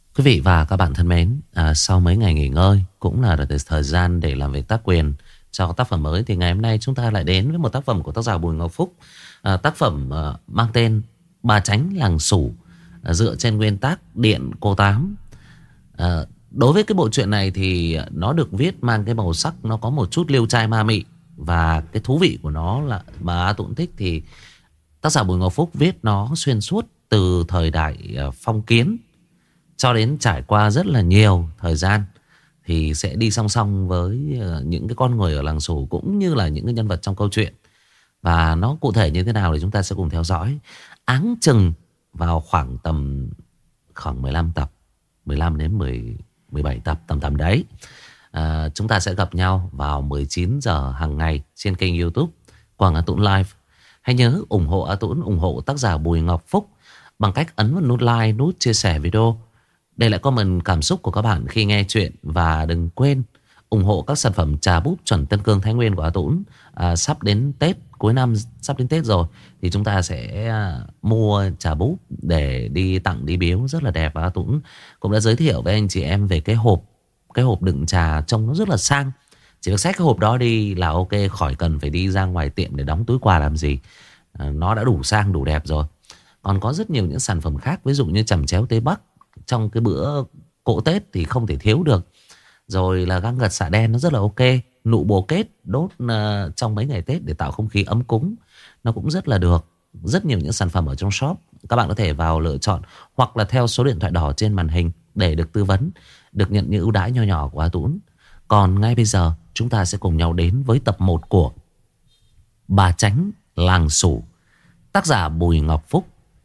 Quý vị và các bạn thân mến, sau mấy ngày nghỉ ngơi cũng là thời gian để làm việc tác quyền cho tác phẩm mới, thì ngày hôm nay chúng ta lại đến với một tác phẩm của tác giả Bùi Ngọc Phúc. Tác phẩm mang tên Bà Chánh Làng Sủ, dựa trên nguyên tác Điện Cô Tám. Đối với cái bộ truyện này thì nó được viết mang cái màu sắc, nó có một chút liêu trai ma mị. Và cái thú vị của nó là mà A Tũng thích thì tác giả Bùi Ngọc Phúc viết nó xuyên suốt từ thời đại phong kiến cho đến trải qua rất là nhiều thời gian, thì sẽ đi song song với những cái con người ở làng Sủ cũng như là những cái nhân vật trong câu chuyện. Và nó cụ thể như thế nào thì chúng ta sẽ cùng theo dõi. Áng chừng vào khoảng 15 tập, 15 đến 17 tập tầm tầm đấy. Chúng ta sẽ gặp nhau vào 19 giờ hàng ngày trên kênh YouTube Quang A Tũng Live. Hãy nhớ ủng hộ A Tũng, ủng hộ tác giả Bùi Ngọc Phúc bằng cách ấn vào nút like, nút chia sẻ video, để lại comment cảm xúc của các bạn khi nghe chuyện. Và đừng quên ủng hộ các sản phẩm trà búp chuẩn Tân Cương Thái Nguyên của A Tũng. Sắp đến Tết, cuối năm sắp đến Tết rồi, thì chúng ta sẽ mua trà búp để đi tặng, đi biếu rất là đẹp. Và A Tũng cũng đã giới thiệu với anh chị em về cái hộp đựng trà trông nó rất là sang. Chỉ việc xách cái hộp đó đi là ok, khỏi cần phải đi ra ngoài tiệm để đóng túi quà làm gì. Nó đã đủ sang, đủ đẹp rồi. Còn có rất nhiều những sản phẩm khác, ví dụ như chẩm chéo Tây Bắc trong cái bữa cỗ Tết thì không thể thiếu được. Rồi là găng gật xạ đen, nó rất là ok. Nụ bồ kết đốt trong mấy ngày Tết để tạo không khí ấm cúng, nó cũng rất là được. Rất nhiều những sản phẩm ở trong shop, các bạn có thể vào lựa chọn, hoặc là theo số điện thoại đỏ trên màn hình để được tư vấn, được nhận những ưu đãi nho nhỏ của A Tũng. Còn ngay bây giờ chúng ta sẽ cùng nhau đến với tập 1 của Bà Chánh Làng Sủ, tác giả Bùi Ngọc Phúc.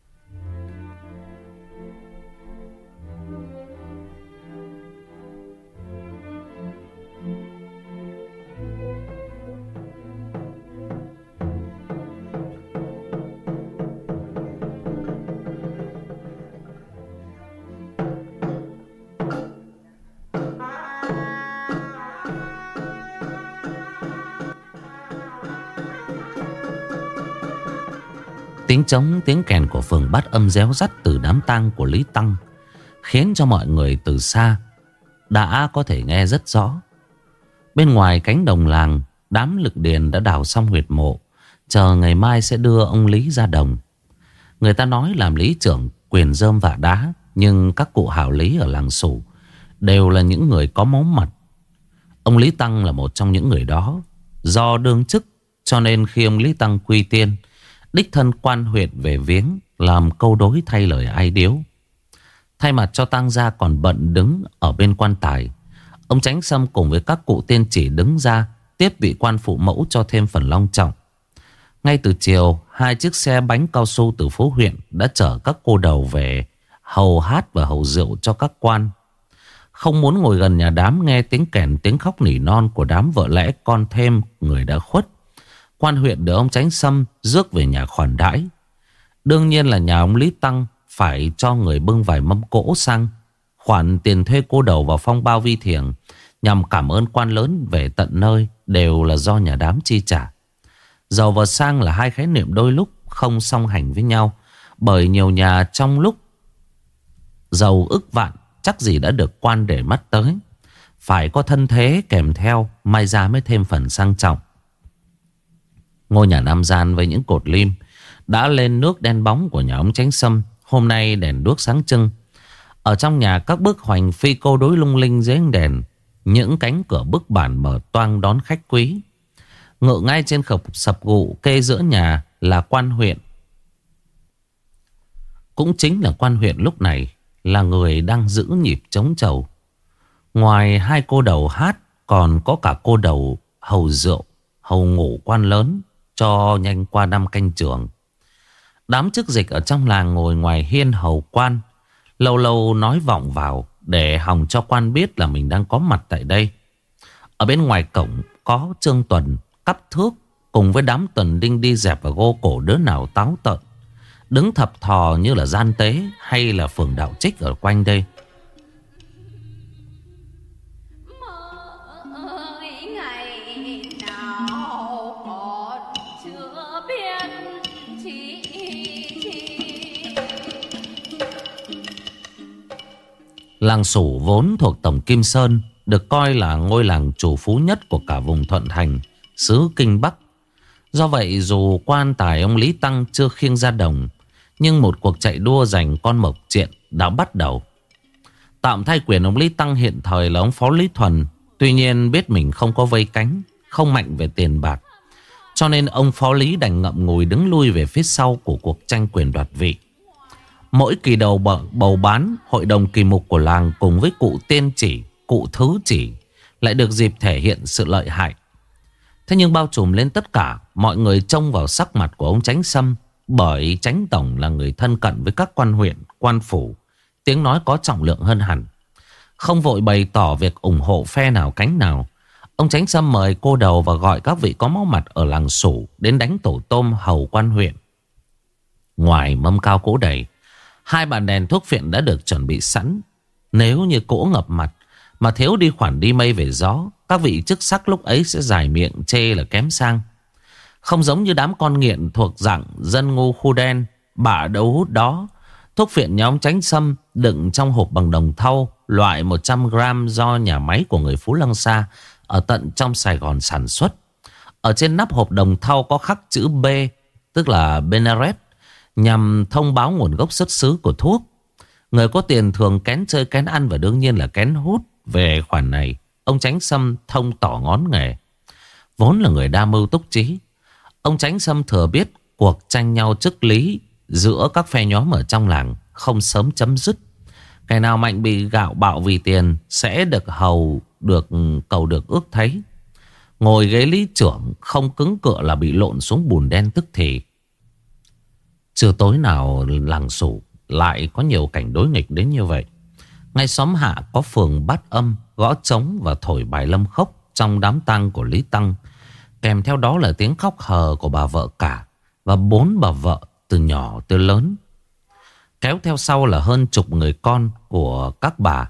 Tiếng trống, tiếng kèn của phường Bát Âm réo rắt từ đám tang của Lý Tăng, khiến cho mọi người từ xa đã có thể nghe rất rõ. Bên ngoài cánh đồng làng, đám lực điền đã đào xong huyệt mộ, chờ ngày mai sẽ đưa ông Lý ra đồng. Người ta nói làm lý trưởng quyền rơm vả đá, nhưng các cụ hảo lý ở làng Sủ đều là những người có máu mặt. Ông Lý Tăng là một trong những người đó. Do đương chức cho nên khi ông Lý Tăng quy tiên, đích thân quan huyện về viếng, làm câu đối thay lời ai điếu. Thay mặt cho tang gia còn bận đứng ở bên quan tài, ông Chánh Sâm cùng với các cụ tiên chỉ đứng ra tiếp vị quan phụ mẫu cho thêm phần long trọng. Ngay từ chiều, 2 chiếc xe bánh cao su từ phố huyện đã chở các cô đầu về hầu hát và hầu rượu cho các quan. Không muốn ngồi gần nhà đám nghe tiếng kèn, tiếng khóc nỉ non của đám vợ lẽ con thêm người đã khuất, quan huyện được ông Chánh Sâm rước về nhà khoản đãi. Đương nhiên là nhà ông Lý Tăng phải cho người bưng vài mâm cỗ sang. Khoản tiền thuê cô đầu vào phong bao vi thiềng nhằm cảm ơn quan lớn về tận nơi đều là do nhà đám chi trả. Giàu và sang là hai khái niệm đôi lúc không song hành với nhau, bởi nhiều nhà trong lúc giàu ức vạn chắc gì đã được quan để mắt tới. Phải có thân thế kèm theo, may ra mới thêm phần sang trọng. Ngôi nhà nam gian với những cột lim đã lên nước đen bóng của nhà ông Chánh Sâm hôm nay đèn đuốc sáng trưng. Ở trong nhà, các bức hoành phi câu đối lung linh dưới ánh đèn. Những cánh cửa bức bản mở toang đón khách quý. Ngự ngay trên sập gụ kê giữa nhà là quan huyện. Cũng chính là quan huyện lúc này là người đang giữ nhịp trống trầu. Ngoài 2 cô đầu hát, còn có cả cô đầu hầu rượu, hầu ngủ quan lớn cho nhanh qua năm canh trường. Đám chức dịch ở trong làng ngồi ngoài hiên hầu quan, lâu lâu nói vọng vào để hòng cho quan biết là mình đang có mặt tại đây. Ở bên ngoài cổng có Trương Tuần, Cắp Thước cùng với đám tuần đinh đi dẹp và gô cổ đứa nào táo tợn, đứng thập thò như là gian tế hay là phường đạo trích ở quanh đây. Làng Sủ vốn thuộc Tổng Kim Sơn, được coi là ngôi làng trù phú nhất của cả vùng Thuận Thành, xứ Kinh Bắc. Do vậy dù quan tài ông Lý Tăng chưa khiêng ra đồng, nhưng một cuộc chạy đua giành con mộc triện đã bắt đầu. Tạm thay quyền ông Lý Tăng hiện thời là ông Phó Lý Thuần. Tuy nhiên biết mình không có vây cánh, không mạnh về tiền bạc, cho nên ông Phó Lý đành ngậm ngùi đứng lui về phía sau của cuộc tranh quyền đoạt vị. Mỗi kỳ đầu bầu bán, hội đồng kỳ mục của làng cùng với cụ tiên chỉ, cụ thứ chỉ lại được dịp thể hiện sự lợi hại. Thế nhưng bao trùm lên tất cả, mọi người trông vào sắc mặt của ông Chánh Sâm, bởi Chánh Tổng là người thân cận với các quan huyện, quan phủ, tiếng nói có trọng lượng hơn hẳn. Không vội bày tỏ việc ủng hộ phe nào cánh nào, ông Chánh Sâm mời cô đầu và gọi các vị có máu mặt ở làng Sủ đến đánh tổ tôm hầu quan huyện. Ngoài mâm cao cỗ đầy, 2 bàn đèn thuốc phiện đã được chuẩn bị sẵn. Nếu như cỗ ngập mặt mà thiếu đi khoản đi mây về gió, các vị chức sắc lúc ấy sẽ dài miệng chê là kém sang. Không giống như đám con nghiện thuộc dạng dân ngu khu đen bả đấu hút đó, thuốc phiện nhóm Chánh Sâm đựng trong hộp bằng đồng thau loại 100 gram do nhà máy của người Phú Lăng Sa ở tận trong Sài Gòn sản xuất. Ở trên nắp hộp đồng thau có khắc chữ B, tức là Benaret, nhằm thông báo nguồn gốc xuất xứ của thuốc. Người có tiền thường kén chơi kén ăn và đương nhiên là kén hút. Về khoản này, ông Chánh Sâm thông tỏ ngón nghề. Vốn là người đa mưu túc trí, ông Chánh Sâm thừa biết cuộc tranh nhau chức lý giữa các phe nhóm ở trong làng không sớm chấm dứt. Kẻ nào mạnh bị gạo bạo vì tiền sẽ được hầu được cầu được ước thấy. Ngồi ghế lý trưởng không cứng cựa là bị lộn xuống bùn đen tức thì. Trưa tối nào làng Sủ lại có nhiều cảnh đối nghịch đến như vậy. Ngay xóm hạ có phường bát âm, gõ trống và thổi bài lâm khốc trong đám tang của Lý Tăng. Kèm theo đó là tiếng khóc hờ của bà vợ cả và 4 bà vợ từ nhỏ tới lớn. Kéo theo sau là hơn chục người con của các bà.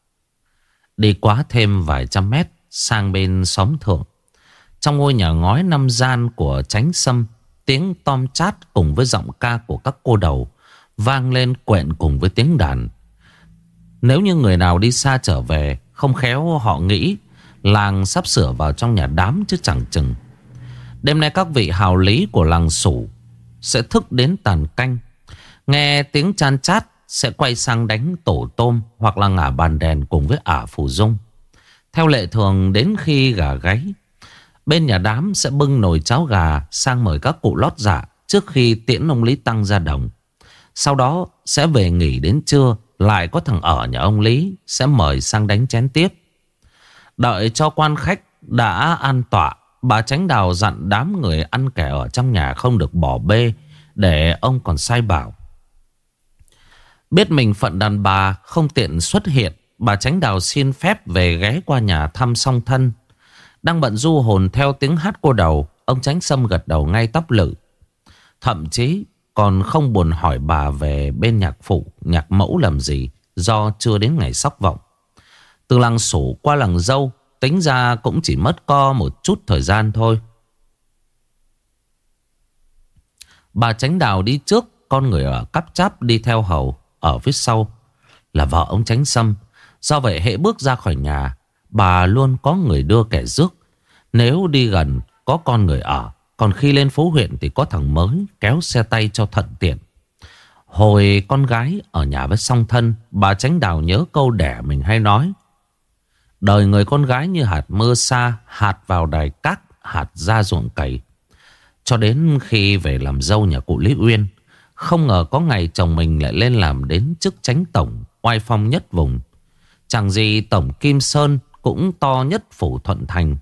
Đi quá thêm vài trăm mét sang bên xóm thượng, trong ngôi nhà ngói 5 gian của Chánh Sâm, tiếng tom chát cùng với giọng ca của các cô đầu vang lên quện cùng với tiếng đàn. Nếu như người nào đi xa trở về, không khéo họ nghĩ làng sắp sửa vào trong nhà đám chứ chẳng chừng. Đêm nay các vị hào lý của làng Sủ sẽ thức đến tàn canh. Nghe tiếng chan chát sẽ quay sang đánh tổ tôm hoặc là ngả bàn đèn cùng với ả Phù Dung. Theo lệ thường, đến khi gà gáy, bên nhà đám sẽ bưng nồi cháo gà sang mời các cụ lót dạ trước khi tiễn ông Lý Tăng ra đồng. Sau đó sẽ về nghỉ đến trưa, lại có thằng ở nhà ông Lý sẽ mời sang đánh chén tiếp. Đợi cho quan khách đã an tọa, bà Chánh Đào dặn đám người ăn kẻ ở trong nhà không được bỏ bê, để ông còn sai bảo. Biết mình phận đàn bà không tiện xuất hiện, bà Chánh Đào xin phép về ghé qua nhà thăm song thân. Đang bận du hồn theo tiếng hát cô đầu, ông Chánh Sâm gật đầu ngay tắp lự. Thậm chí còn không buồn hỏi bà về bên nhạc phụ, nhạc mẫu làm gì, do chưa đến ngày sóc vọng. Từ làng Sủ qua làng Dâu, tính ra cũng chỉ mất co một chút thời gian thôi. Bà Chánh Đào đi trước, con người ở cắp cháp đi theo hầu. Ở phía sau là vợ ông Chánh Sâm. Do vậy hễ bước ra khỏi nhà, bà luôn có người đưa kẻ rước. Nếu đi gần có con người ở, còn khi lên phố huyện thì có thằng mới kéo xe tay cho thuận tiện. Hồi con gái ở nhà với song thân, bà Chánh Đào nhớ câu đẻ mình hay nói: đời người con gái như hạt mưa xa, hạt vào đài cát, hạt ra ruộng cày. Cho đến khi về làm dâu nhà cụ Lý Uyên, không ngờ có ngày chồng mình lại lên làm đến chức chánh tổng, oai phong nhất vùng. Chẳng gì tổng Kim Sơn cũng to nhất phủ Thuận Thành.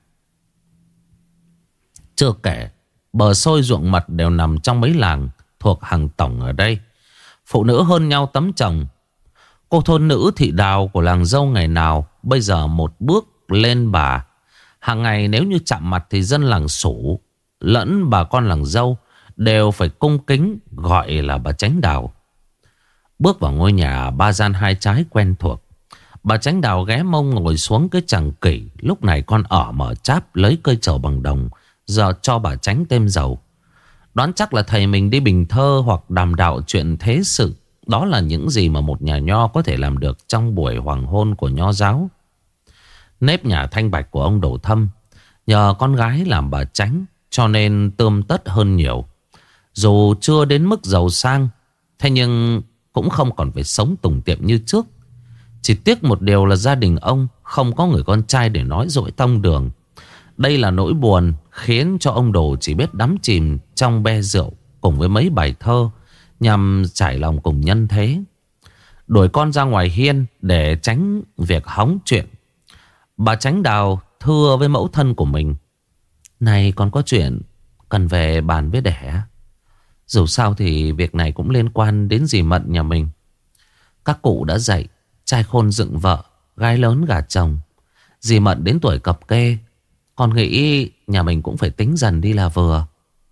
Chưa kể, bờ xôi ruộng mật đều nằm trong mấy làng thuộc hàng tổng ở đây. Phụ nữ hơn nhau tấm chồng. Cô thôn nữ thị Đào của làng Dâu ngày nào bây giờ một bước lên bà. Hàng ngày nếu như chạm mặt thì dân làng Sủ lẫn bà con làng Dâu đều phải cung kính gọi là bà Chánh Đào. Bước vào ngôi nhà 3 gian 2 trái quen thuộc, bà Chánh Đào ghé mông ngồi xuống cái chàng kỷ. Lúc này con ở mở cháp lấy cây trầu bằng đồng, giờ cho bà Chánh thêm dầu. Đoán chắc là thầy mình đi bình thơ hoặc đàm đạo chuyện thế sự, đó là những gì mà một nhà nho có thể làm được trong buổi hoàng hôn của nho giáo. Nếp nhà thanh bạch của ông Đổ Thâm nhờ con gái làm bà Chánh cho nên tươm tất hơn nhiều. Dù chưa đến mức giàu sang, thế nhưng cũng không còn phải sống tùng tiệm như trước. Chỉ tiếc một điều là gia đình ông không có người con trai để nói dỗi tông đường. Đây là nỗi buồn khiến cho ông Đồ chỉ biết đắm chìm trong be rượu cùng với mấy bài thơ nhằm trải lòng cùng nhân thế. Đuổi con ra ngoài hiên để tránh việc hóng chuyện. Bà Chánh Đào thưa với mẫu thân của mình: "Này con có chuyện cần về bàn với đẻ. Dù sao thì việc này cũng liên quan đến dì Mận nhà mình. Các cụ đã dạy trai khôn dựng vợ, gái lớn gả chồng. Dì Mận đến tuổi cập kê, con nghĩ nhà mình cũng phải tính dần đi là vừa."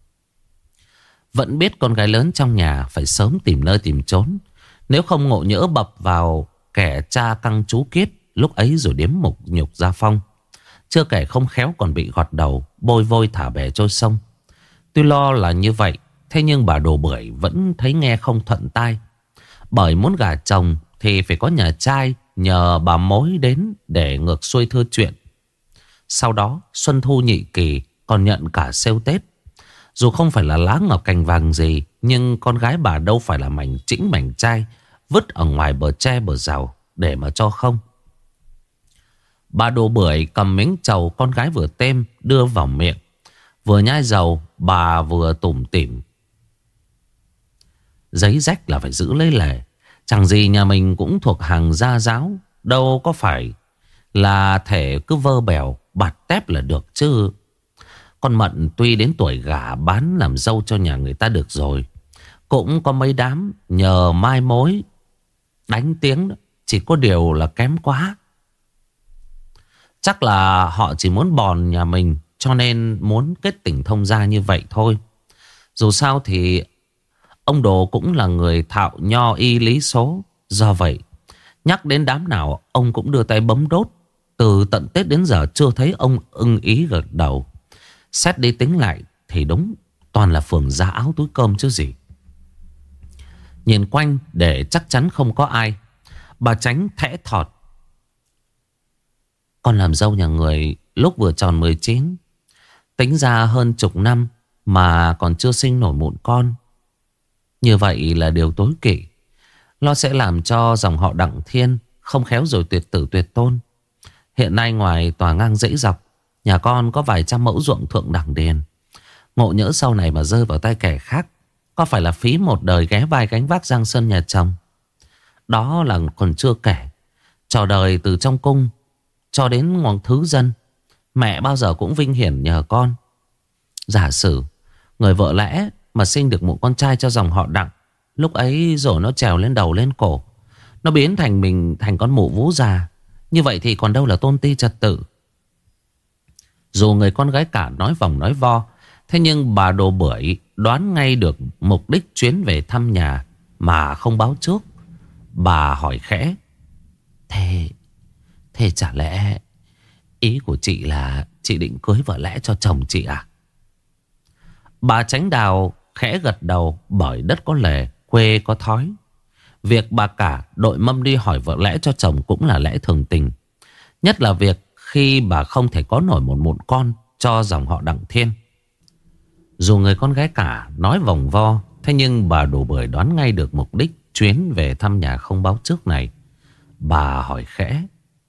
Vẫn biết con gái lớn trong nhà phải sớm tìm nơi tìm chốn, nếu không ngộ nhỡ bập vào kẻ cha căng chú kiết lúc ấy rồi đếm mục nhục gia phong. Chưa kể không khéo còn bị gọt đầu, bôi vôi thả bè trôi sông. Tuy lo là như vậy, thế nhưng bà Đồ Bưởi vẫn thấy nghe không thuận tai. Bởi muốn gả chồng thì phải có nhà trai nhờ bà mối đến để ngược xuôi thưa chuyện. Sau đó Xuân Thu Nhị Kỳ còn nhận cả sêu Tết. Dù không phải là lá ngọc cành vàng gì, nhưng con gái bà đâu phải là mảnh chĩnh mảnh chai vứt ở ngoài bờ tre bờ rào để mà cho không. Bà Đồ Bưởi cầm miếng trầu con gái vừa têm đưa vào miệng. Vừa nhai dầu bà vừa tủm tỉm: "Giấy rách là phải giữ lấy lề. Chẳng gì nhà mình cũng thuộc hàng gia giáo, đâu có phải là thể cứ vơ bèo bạt tép là được chứ. Con Mận tuy đến tuổi gả bán làm dâu cho nhà người ta được rồi, cũng có mấy đám nhờ mai mối đánh tiếng đó. Chỉ có điều là kém quá. Chắc là họ chỉ muốn bòn nhà mình, cho nên muốn kết tình thông gia như vậy thôi. Dù sao thì ông Đồ cũng là người thạo nho y lý số. Do vậy nhắc đến đám nào ông cũng đưa tay bấm đốt. Từ tận Tết đến giờ chưa thấy ông ưng ý gật đầu. Xét đi tính lại thì đúng, toàn là phường giá áo túi cơm chứ gì. Nhìn quanh để chắc chắn không có ai, bà Chánh thẽ thọt: "Con làm dâu nhà người lúc vừa tròn 19. Tính ra hơn chục năm mà còn chưa sinh nổi mụn con. Như vậy là điều tối kỵ. Nó sẽ làm cho dòng họ Đặng Thiên không khéo rồi tuyệt tử tuyệt tôn. Hiện nay ngoài tòa ngang dãy dọc, nhà con có vài trăm mẫu ruộng thượng đẳng điền. Ngộ nhỡ sau này mà rơi vào tay kẻ khác, có phải là phí một đời ghé vai gánh vác giang sơn nhà chồng. Đó là còn chưa kể trò đời từ trong cung cho đến ngọn thứ dân, mẹ bao giờ cũng vinh hiển nhờ con. Giả sử người vợ lẽ mà sinh được một con trai cho dòng họ Đặng, lúc ấy rồi nó trèo lên đầu lên cổ, nó biến thành mình thành con mụ vú già, như vậy thì còn đâu là tôn ti trật tự." Dù người con gái cả nói vòng nói vo, thế nhưng bà Đồ Bưởi đoán ngay được mục đích chuyến về thăm nhà mà không báo trước. Bà hỏi khẽ: Thế chả lẽ ý của chị là chị định cưới vợ lẽ cho chồng chị à?" Bà Chánh Đào khẽ gật đầu, bởi đất có lề, quê có thói. Việc bà cả đội mâm đi hỏi vợ lẽ cho chồng cũng là lẽ thường tình. Nhất là việc khi bà không thể có nổi một mụn con cho dòng họ Đặng Thiên. Dù người con gái cả nói vòng vo, thế nhưng bà Đồ Bưởi đoán ngay được mục đích chuyến về thăm nhà không báo trước này. Bà hỏi khẽ.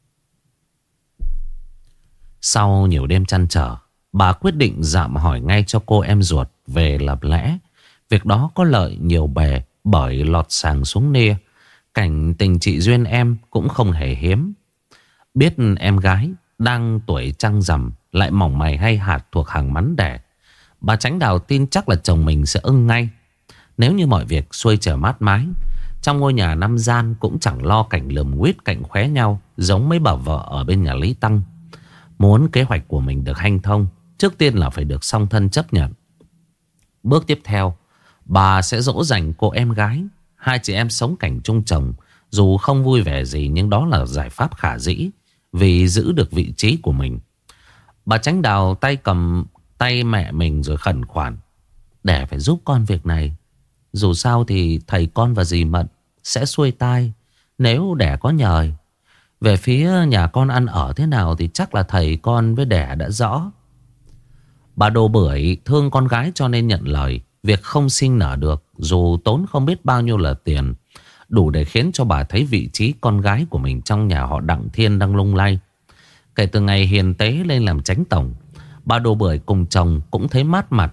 Sau nhiều đêm trăn trở, bà quyết định dạm hỏi ngay cho cô em ruột về làm lẽ. Việc đó có lợi nhiều bề, bởi lọt sàng xuống nia. Cảnh tình chị duyên em cũng không hề hiếm. Biết em gái đang tuổi trăng rằm, lại mỏng mày hay hạt thuộc hàng mắn đẻ, bà Chánh Đào tin chắc là chồng mình sẽ ưng ngay. Nếu như mọi việc xuôi trở mát mái, trong ngôi nhà năm gian cũng chẳng lo cảnh lườm nguýt cạnh khóe nhau giống mấy bà vợ ở bên nhà Lý Tăng. Muốn kế hoạch của mình được hanh thông, trước tiên là phải được song thân chấp nhận. Bước tiếp theo, bà sẽ dỗ dành cô em gái. Hai chị em sống cảnh chung chồng, dù không vui vẻ gì nhưng đó là giải pháp khả dĩ, vì giữ được vị trí của mình. Bà Chánh Đào tay cầm tay mẹ mình rồi khẩn khoản: để phải giúp con việc này. Dù sao thì thầy con và dì Mận sẽ xuôi tai nếu đẻ có nhời. Về phía nhà con ăn ở thế nào thì chắc là thầy con với đẻ đã rõ. Bà Đồ Bưởi thương con gái cho nên nhận lời việc không sinh nở được, dù tốn không biết bao nhiêu là tiền, đủ để khiến cho bà thấy vị trí con gái của mình trong nhà họ Đặng Thiên đang lung lay. Kể từ ngày hiền tế lên làm chánh tổng, bà Đồ Bưởi cùng chồng cũng thấy mát mặt.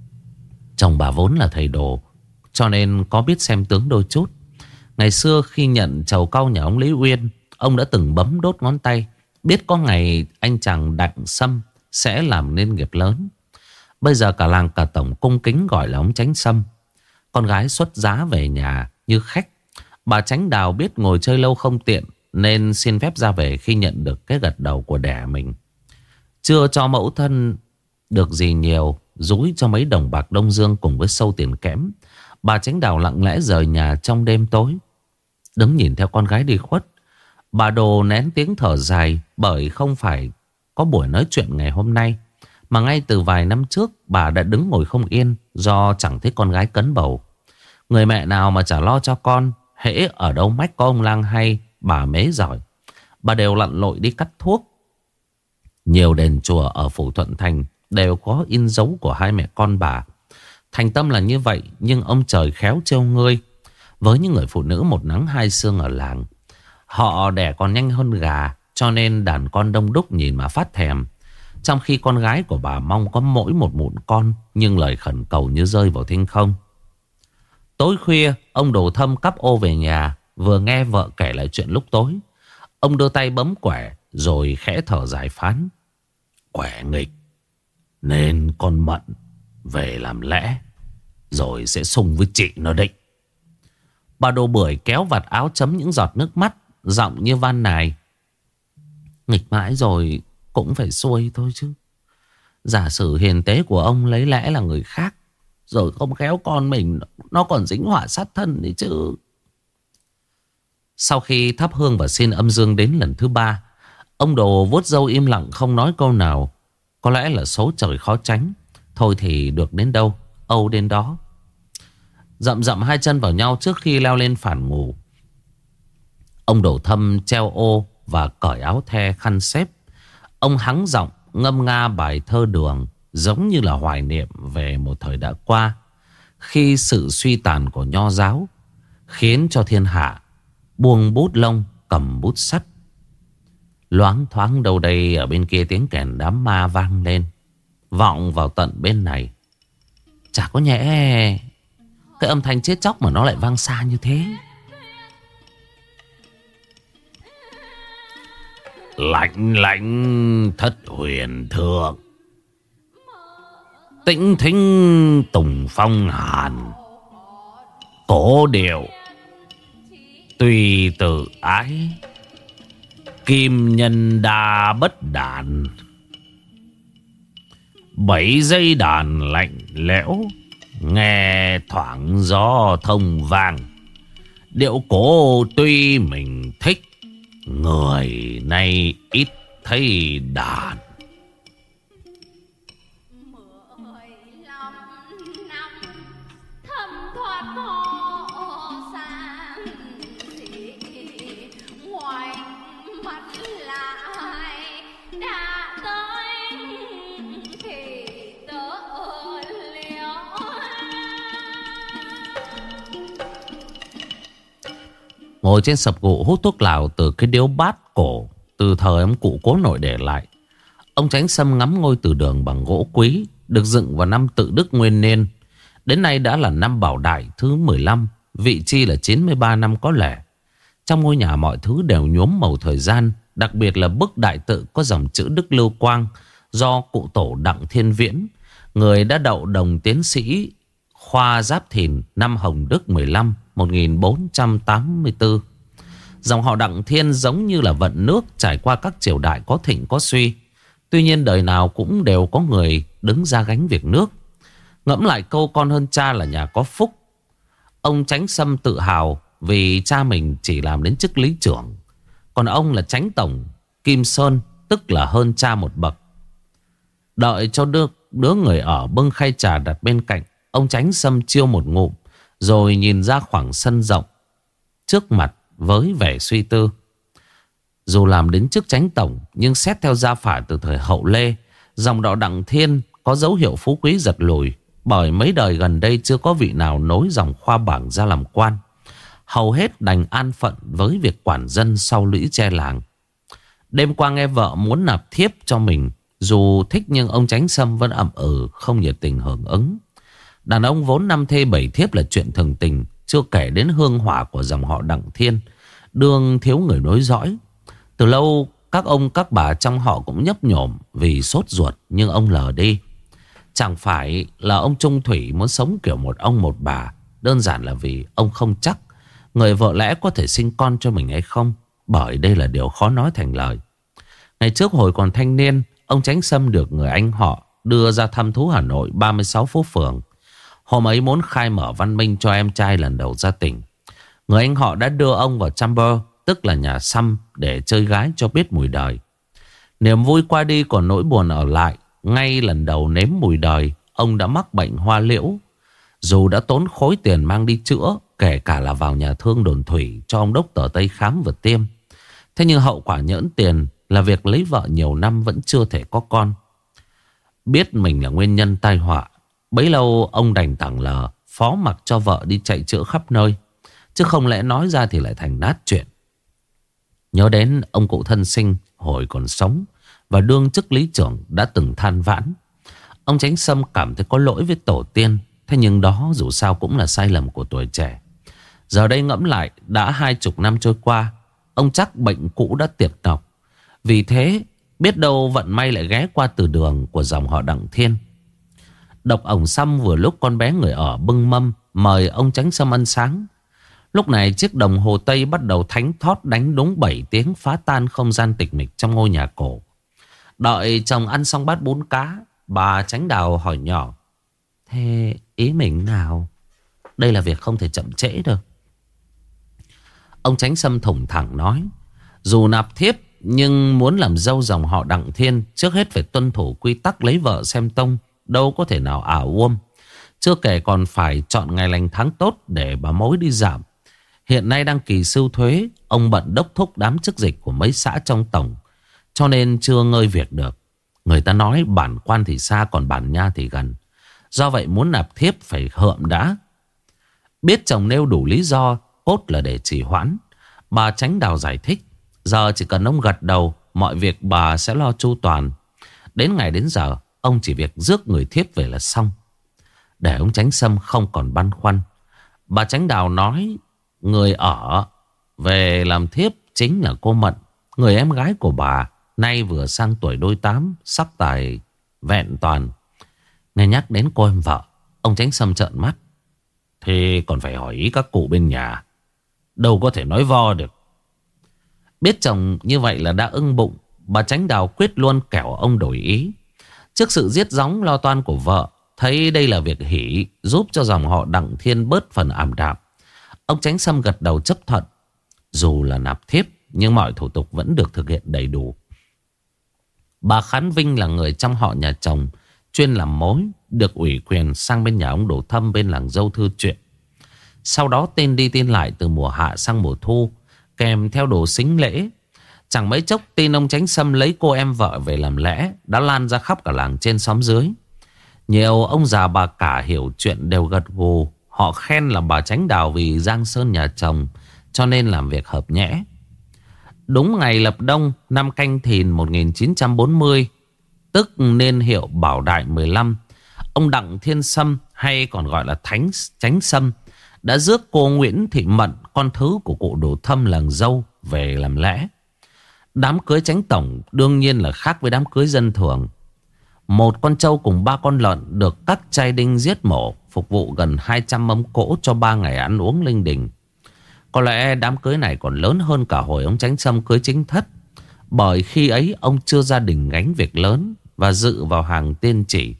Chồng bà vốn là thầy đồ, cho nên có biết xem tướng đôi chút. Ngày xưa khi nhận trầu cau nhà ông Lý Uyên, ông đã từng bấm đốt ngón tay, biết có ngày anh chàng Đặng Sâm sẽ làm nên nghiệp lớn. Bây giờ cả làng cả tổng cung kính gọi là ông Chánh Sâm. Con gái xuất giá về nhà như khách. Bà Chánh Đào biết ngồi chơi lâu không tiện, nên xin phép ra về khi nhận được cái gật đầu của đẻ mình. Chưa cho mẫu thân được gì nhiều, dúi cho mấy đồng bạc Đông Dương cùng với sâu tiền kẽm, bà Chánh Đào lặng lẽ rời nhà trong đêm tối. Đứng nhìn theo con gái đi khuất, bà Đồ nén tiếng thở dài, bởi không phải có buổi nói chuyện ngày hôm nay, mà ngay từ vài năm trước bà đã đứng ngồi không yên do chẳng thấy con gái cấn bầu. Người mẹ nào mà chả lo cho con, hễ ở đâu mách có ông lang hay bà mế giỏi, bà đều lặn lội đi cắt thuốc. Nhiều đền chùa ở Phủ Thuận Thành đều có in dấu của hai mẹ con bà. Thành tâm là như vậy, nhưng ông trời khéo trêu ngươi. Với những người phụ nữ một nắng hai sương ở làng, họ đẻ còn nhanh hơn gà, cho nên đàn con đông đúc nhìn mà phát thèm. Trong khi con gái của bà mong có mỗi một mụn con, nhưng lời khẩn cầu như rơi vào thinh không. Tối khuya, ông Đồ Thâm cắp ô về nhà, vừa nghe vợ kể lại chuyện lúc tối. Ông đưa tay bấm quẻ, rồi khẽ thở dài phán: quẻ nghịch, nên con Mận về làm lẽ, rồi sẽ xung với chị nó định. Bà Đồ Bưởi kéo vạt áo chấm những giọt nước mắt, giọng như van nài: nghịch mãi rồi cũng phải xuôi thôi chứ. Giả sử hiền tế của ông lấy lẽ là người khác, rồi không khéo con mình nó còn dính họa sát thân đấy chứ. Sau khi thắp hương và xin âm dương đến lần thứ 3, ông Đồ vuốt râu im lặng không nói câu nào. Có lẽ là số trời khó tránh. Thôi thì được đến đâu âu đến đó. Dậm dậm hai chân vào nhau trước khi leo lên phản ngủ, ông Đồ Thâm treo ô và cởi áo the khăn xếp. Ông hắng giọng ngâm nga bài thơ Đường, giống như là hoài niệm về một thời đã qua, khi sự suy tàn của nho giáo khiến cho thiên hạ buông bút lông cầm bút sắt. Loáng thoáng đâu đây ở bên kia tiếng kèn đám ma vang lên, vọng vào tận bên này. Chả có nhẽ cái âm thanh chết chóc mà nó lại vang xa như thế. Lạnh lạnh thất huyền thượng, tĩnh thính tùng phong hàn. Cổ điệu tùy tự ái, kim nhân đa bất đàn. 7 dây đàn lạnh lẽo, nghe thoảng gió thông vang. Điệu cổ tuy mình thích, người nay ít thấy đàn. 15 năm thầm thoát họ sang xỉ, ngoài mắt lại đã tới thì tớ liễu. Ngồi trên sập gụ hút thuốc lào từ cái điếu bát cổ từ thời ông cụ cố nội để lại, ông Chánh Sâm ngắm ngôi từ đường bằng gỗ quý, được dựng vào năm Tự Đức Nguyên Niên. Đến nay đã là năm Bảo Đại thứ 15, vị chi là 93 năm có lẻ. Trong ngôi nhà mọi thứ đều nhuốm màu thời gian, đặc biệt là bức đại tự có dòng chữ Đức Lưu Quang do cụ tổ Đặng Thiên Viễn, người đã đậu đồng tiến sĩ khoa Giáp Thìn năm Hồng Đức 15 1484. Dòng họ Đặng Thiên giống như là vận nước trải qua các triều đại có thịnh có suy. Tuy nhiên đời nào cũng đều có người đứng ra gánh việc nước. Ngẫm lại câu con hơn cha là nhà có phúc, ông Chánh Sâm tự hào vì cha mình chỉ làm đến chức lý trưởng, còn ông là Chánh Tổng Kim Sơn, tức là hơn cha một bậc. Đợi cho đứa người ở bưng khay trà đặt bên cạnh, ông Chánh Sâm chiêu một ngụm, rồi nhìn ra khoảng sân rộng trước mặt với vẻ suy tư. Dù làm đến chức chánh tổng, nhưng xét theo gia phả từ thời Hậu Lê, dòng họ Đặng Thiên có dấu hiệu phú quý giật lùi, bởi mấy đời gần đây chưa có vị nào nối dòng khoa bảng ra làm quan. Hầu hết đành an phận với việc quản dân sau lũy tre làng. Đêm qua nghe vợ muốn nạp thiếp cho mình, dù thích nhưng ông Chánh Sâm vẫn ậm không nhiệt tình hưởng ứng. Đàn ông vốn 5 thê 7 thiếp là chuyện thường tình, chưa kể đến hương hỏa của dòng họ Đặng Thiên đương thiếu người nối dõi. Từ lâu các ông các bà trong họ cũng nhấp nhổm vì sốt ruột, nhưng ông lờ đi. Chẳng phải là ông Trung Thủy muốn sống kiểu một ông một bà, đơn giản là vì ông không chắc người vợ lẽ có thể sinh con cho mình hay không, bởi đây là điều khó nói thành lời. Ngày trước hồi còn thanh niên, ông Chánh Sâm được người anh họ đưa ra thăm thú Hà Nội 36 phố phường. Hôm ấy muốn khai mở văn minh cho em trai lần đầu ra tỉnh. Người anh họ đã đưa ông vào chamber, tức là nhà xăm, để chơi gái cho biết mùi đời. Niềm vui qua đi còn nỗi buồn ở lại. Ngay lần đầu nếm mùi đời, ông đã mắc bệnh hoa liễu. Dù đã tốn khối tiền mang đi chữa, kể cả là vào nhà thương Đồn Thủy cho ông đốc tờ Tây khám và tiêm. Thế nhưng hậu quả nhỡn tiền là việc lấy vợ nhiều năm vẫn chưa thể có con. Biết mình là nguyên nhân tai họa, bấy lâu ông đành thẳng lờ, phó mặc cho vợ đi chạy chữa khắp nơi. Chứ không lẽ nói ra thì lại thành nát chuyện. Nhớ đến ông cụ thân sinh hồi còn sống và đương chức lý trưởng đã từng than vãn. Ông Chánh Sâm cảm thấy có lỗi với tổ tiên. Thế nhưng đó dù sao cũng là sai lầm của tuổi trẻ. Giờ đây ngẫm lại, đã 20 năm trôi qua, ông chắc bệnh cũ đã tiệt nọc. Vì thế biết đâu vận may lại ghé qua từ đường của dòng họ Đặng Thiên. Độc ổng xăm vừa lúc con bé người ở bưng mâm mời ông Chánh Sâm ăn sáng. Lúc này chiếc đồng hồ Tây bắt đầu thánh thót đánh đúng 7 tiếng, phá tan không gian tịch mịch trong ngôi nhà cổ. Đợi chồng ăn xong bát bún cá, bà Chánh Đào hỏi nhỏ: thế ý mình nào? Đây là việc không thể chậm trễ được. Ông Chánh Sâm thủng thẳng nói: dù nạp thiếp nhưng muốn làm dâu dòng họ Đặng Thiên, trước hết phải tuân thủ quy tắc lấy vợ xem tông, đâu có thể nào ảo uông. Chưa kể còn phải chọn ngày lành tháng tốt để bà mối đi giảm. Hiện nay đang kỳ sưu thuế, ông bận đốc thúc đám chức dịch của mấy xã trong tổng, cho nên chưa ngơi việc được. Người ta nói bản quan thì xa, còn bản nha thì gần. Do vậy muốn nạp thiếp phải hượm đã. Biết chồng nêu đủ lý do, cốt là để trì hoãn, bà Chánh Đào giải thích: giờ chỉ cần ông gật đầu, mọi việc bà sẽ lo chu toàn. Đến ngày đến giờ, ông chỉ việc rước người thiếp về là xong. Để ông Chánh Sâm không còn băn khoăn, bà Chánh Đào nói người ở về làm thiếp chính là cô Mận, người em gái của bà, nay vừa sang tuổi đôi tám, sắc tài vẹn toàn. Nghe nhắc đến cô em vợ, ông Chánh Sâm trợn mắt: thì còn phải hỏi ý các cụ bên nhà, đâu có thể nói vo được. Biết chồng như vậy là đã ưng bụng, bà Chánh Đào quyết luôn kẻo ông đổi ý. Trước sự giết gióng lo toan của vợ, thấy đây là việc hỷ, giúp cho dòng họ Đặng Thiên bớt phần ảm đạm, ông Chánh Sâm gật đầu chấp thuận. Dù là nạp thiếp nhưng mọi thủ tục vẫn được thực hiện đầy đủ. Bà Khán Vinh là người trong họ nhà chồng, chuyên làm mối, được ủy quyền sang bên nhà ông Đổ Thâm bên làng Dâu Thư Chuyện. Sau đó tin đi tin lại từ mùa hạ sang mùa thu, kèm theo đồ sính lễ. Chẳng mấy chốc tin ông Chánh Sâm lấy cô em vợ về làm lẽ đã lan ra khắp cả làng trên xóm dưới. Nhiều ông già bà cả hiểu chuyện đều gật gù. Họ khen là bà Chánh Đào vì giang sơn nhà chồng cho nên làm việc hợp nhẽ. Đúng ngày lập đông năm Canh Thìn 1940, tức niên hiệu Bảo Đại 15, ông Đặng Thiên Sâm hay còn gọi là Chánh Sâm đã rước cô Nguyễn Thị Mận, con thứ của cụ Đồ Thâm làng Dâu, về làm lẽ. Đám cưới Chánh Tổng đương nhiên là khác với đám cưới dân thường. Một con trâu cùng 3 con lợn được các trai đinh giết mổ, phục vụ gần 200 mâm cỗ cho 3 ngày ăn uống linh đình. Có lẽ đám cưới này còn lớn hơn cả hồi ông Chánh Sâm cưới chính thất, bởi khi ấy ông chưa gia đình gánh việc lớn và dự vào hàng tiên chỉ.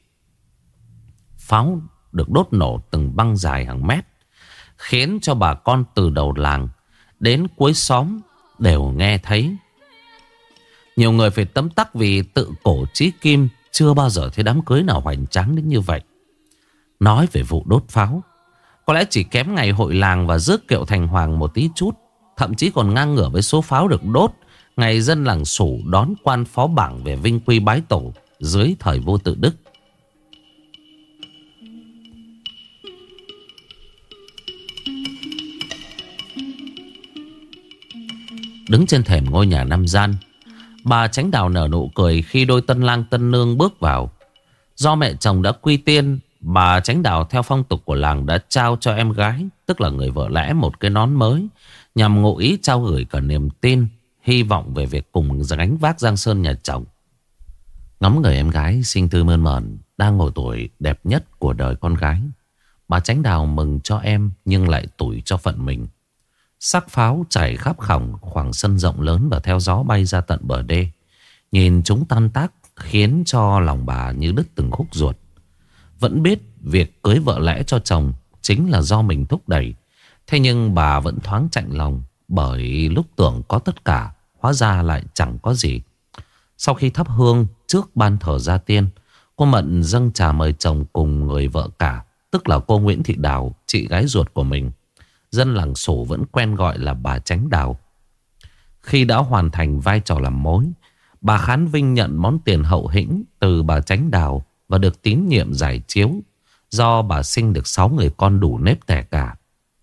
Pháo được đốt nổ từng băng dài hàng mét, khiến cho bà con từ đầu làng đến cuối xóm đều nghe thấy. Nhiều người phải tấm tắc vì tự cổ chí kim, chưa bao giờ thấy đám cưới nào hoành tráng đến như vậy. Nói về vụ đốt pháo, Có lẽ chỉ kém ngày hội làng và rước kiệu thành hoàng một tí chút. Thậm chí còn ngang ngửa với số pháo được đốt ngày dân làng Sủ đón quan phó bảng về vinh quy bái tổ dưới thời vua Tự Đức. Đứng trên thềm ngôi nhà năm gian, bà Chánh Đào nở nụ cười khi đôi tân lang tân nương bước vào. Do mẹ chồng đã quy tiên, bà Chánh Đào theo phong tục của làng đã trao cho em gái, tức là người vợ lẽ, một cái nón mới, nhằm ngụ ý trao gửi cả niềm tin, hy vọng về việc cùng gánh vác giang sơn nhà chồng. Ngắm người em gái xinh tươi mơn mởn đang ngồi tuổi đẹp nhất của đời con gái, bà Chánh Đào mừng cho em nhưng lại tủi cho phận mình. Sắc pháo chảy khắp khoảng sân rộng lớn và theo gió bay ra tận bờ đê. Nhìn chúng tan tác khiến cho lòng bà như đứt từng khúc ruột. Vẫn biết việc cưới vợ lẽ cho chồng chính là do mình thúc đẩy. Thế nhưng bà vẫn thoáng chạnh lòng, bởi lúc tưởng có tất cả, hóa ra lại chẳng có gì. Sau khi thắp hương trước ban thờ gia tiên, cô Mận dâng trà mời chồng cùng người vợ cả, tức là cô Nguyễn Thị Đào, chị gái ruột của mình. Dân làng Sủ vẫn quen gọi là bà Chánh Đào. Khi đã hoàn thành vai trò làm mối, bà Khán Vinh nhận món tiền hậu hĩnh từ bà Chánh Đào và được tín nhiệm giải chiếu, do bà sinh được 6 người con đủ nếp tẻ cả.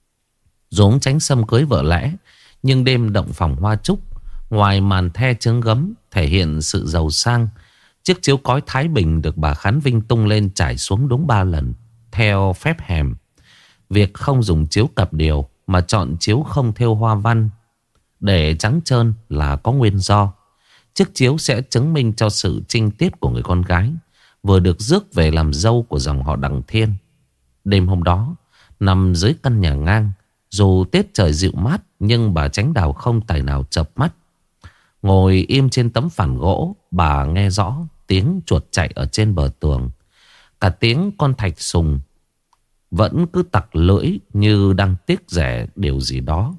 Dù ông Chánh Sâm cưới vợ lẽ, nhưng đêm động phòng hoa trúc, ngoài màn the trứng gấm thể hiện sự giàu sang, chiếc chiếu cói Thái Bình được bà Khán Vinh tung lên trải xuống đúng 3 lần theo phép hèm. Việc không dùng chiếu cặp điều mà chọn chiếu không thêu hoa văn để trắng trơn là có nguyên do. Chiếc chiếu sẽ chứng minh cho sự trinh tiết của người con gái vừa được rước về làm dâu của dòng họ Đặng Thiên. Đêm hôm đó, nằm dưới căn nhà ngang, dù tiết trời dịu mát nhưng bà Chánh Đào không tài nào chợp mắt. Ngồi im trên tấm phản gỗ, bà nghe rõ tiếng chuột chạy ở trên bờ tường, cả tiếng con thạch sùng vẫn cứ tặc lưỡi như đang tiếc rẻ điều gì đó.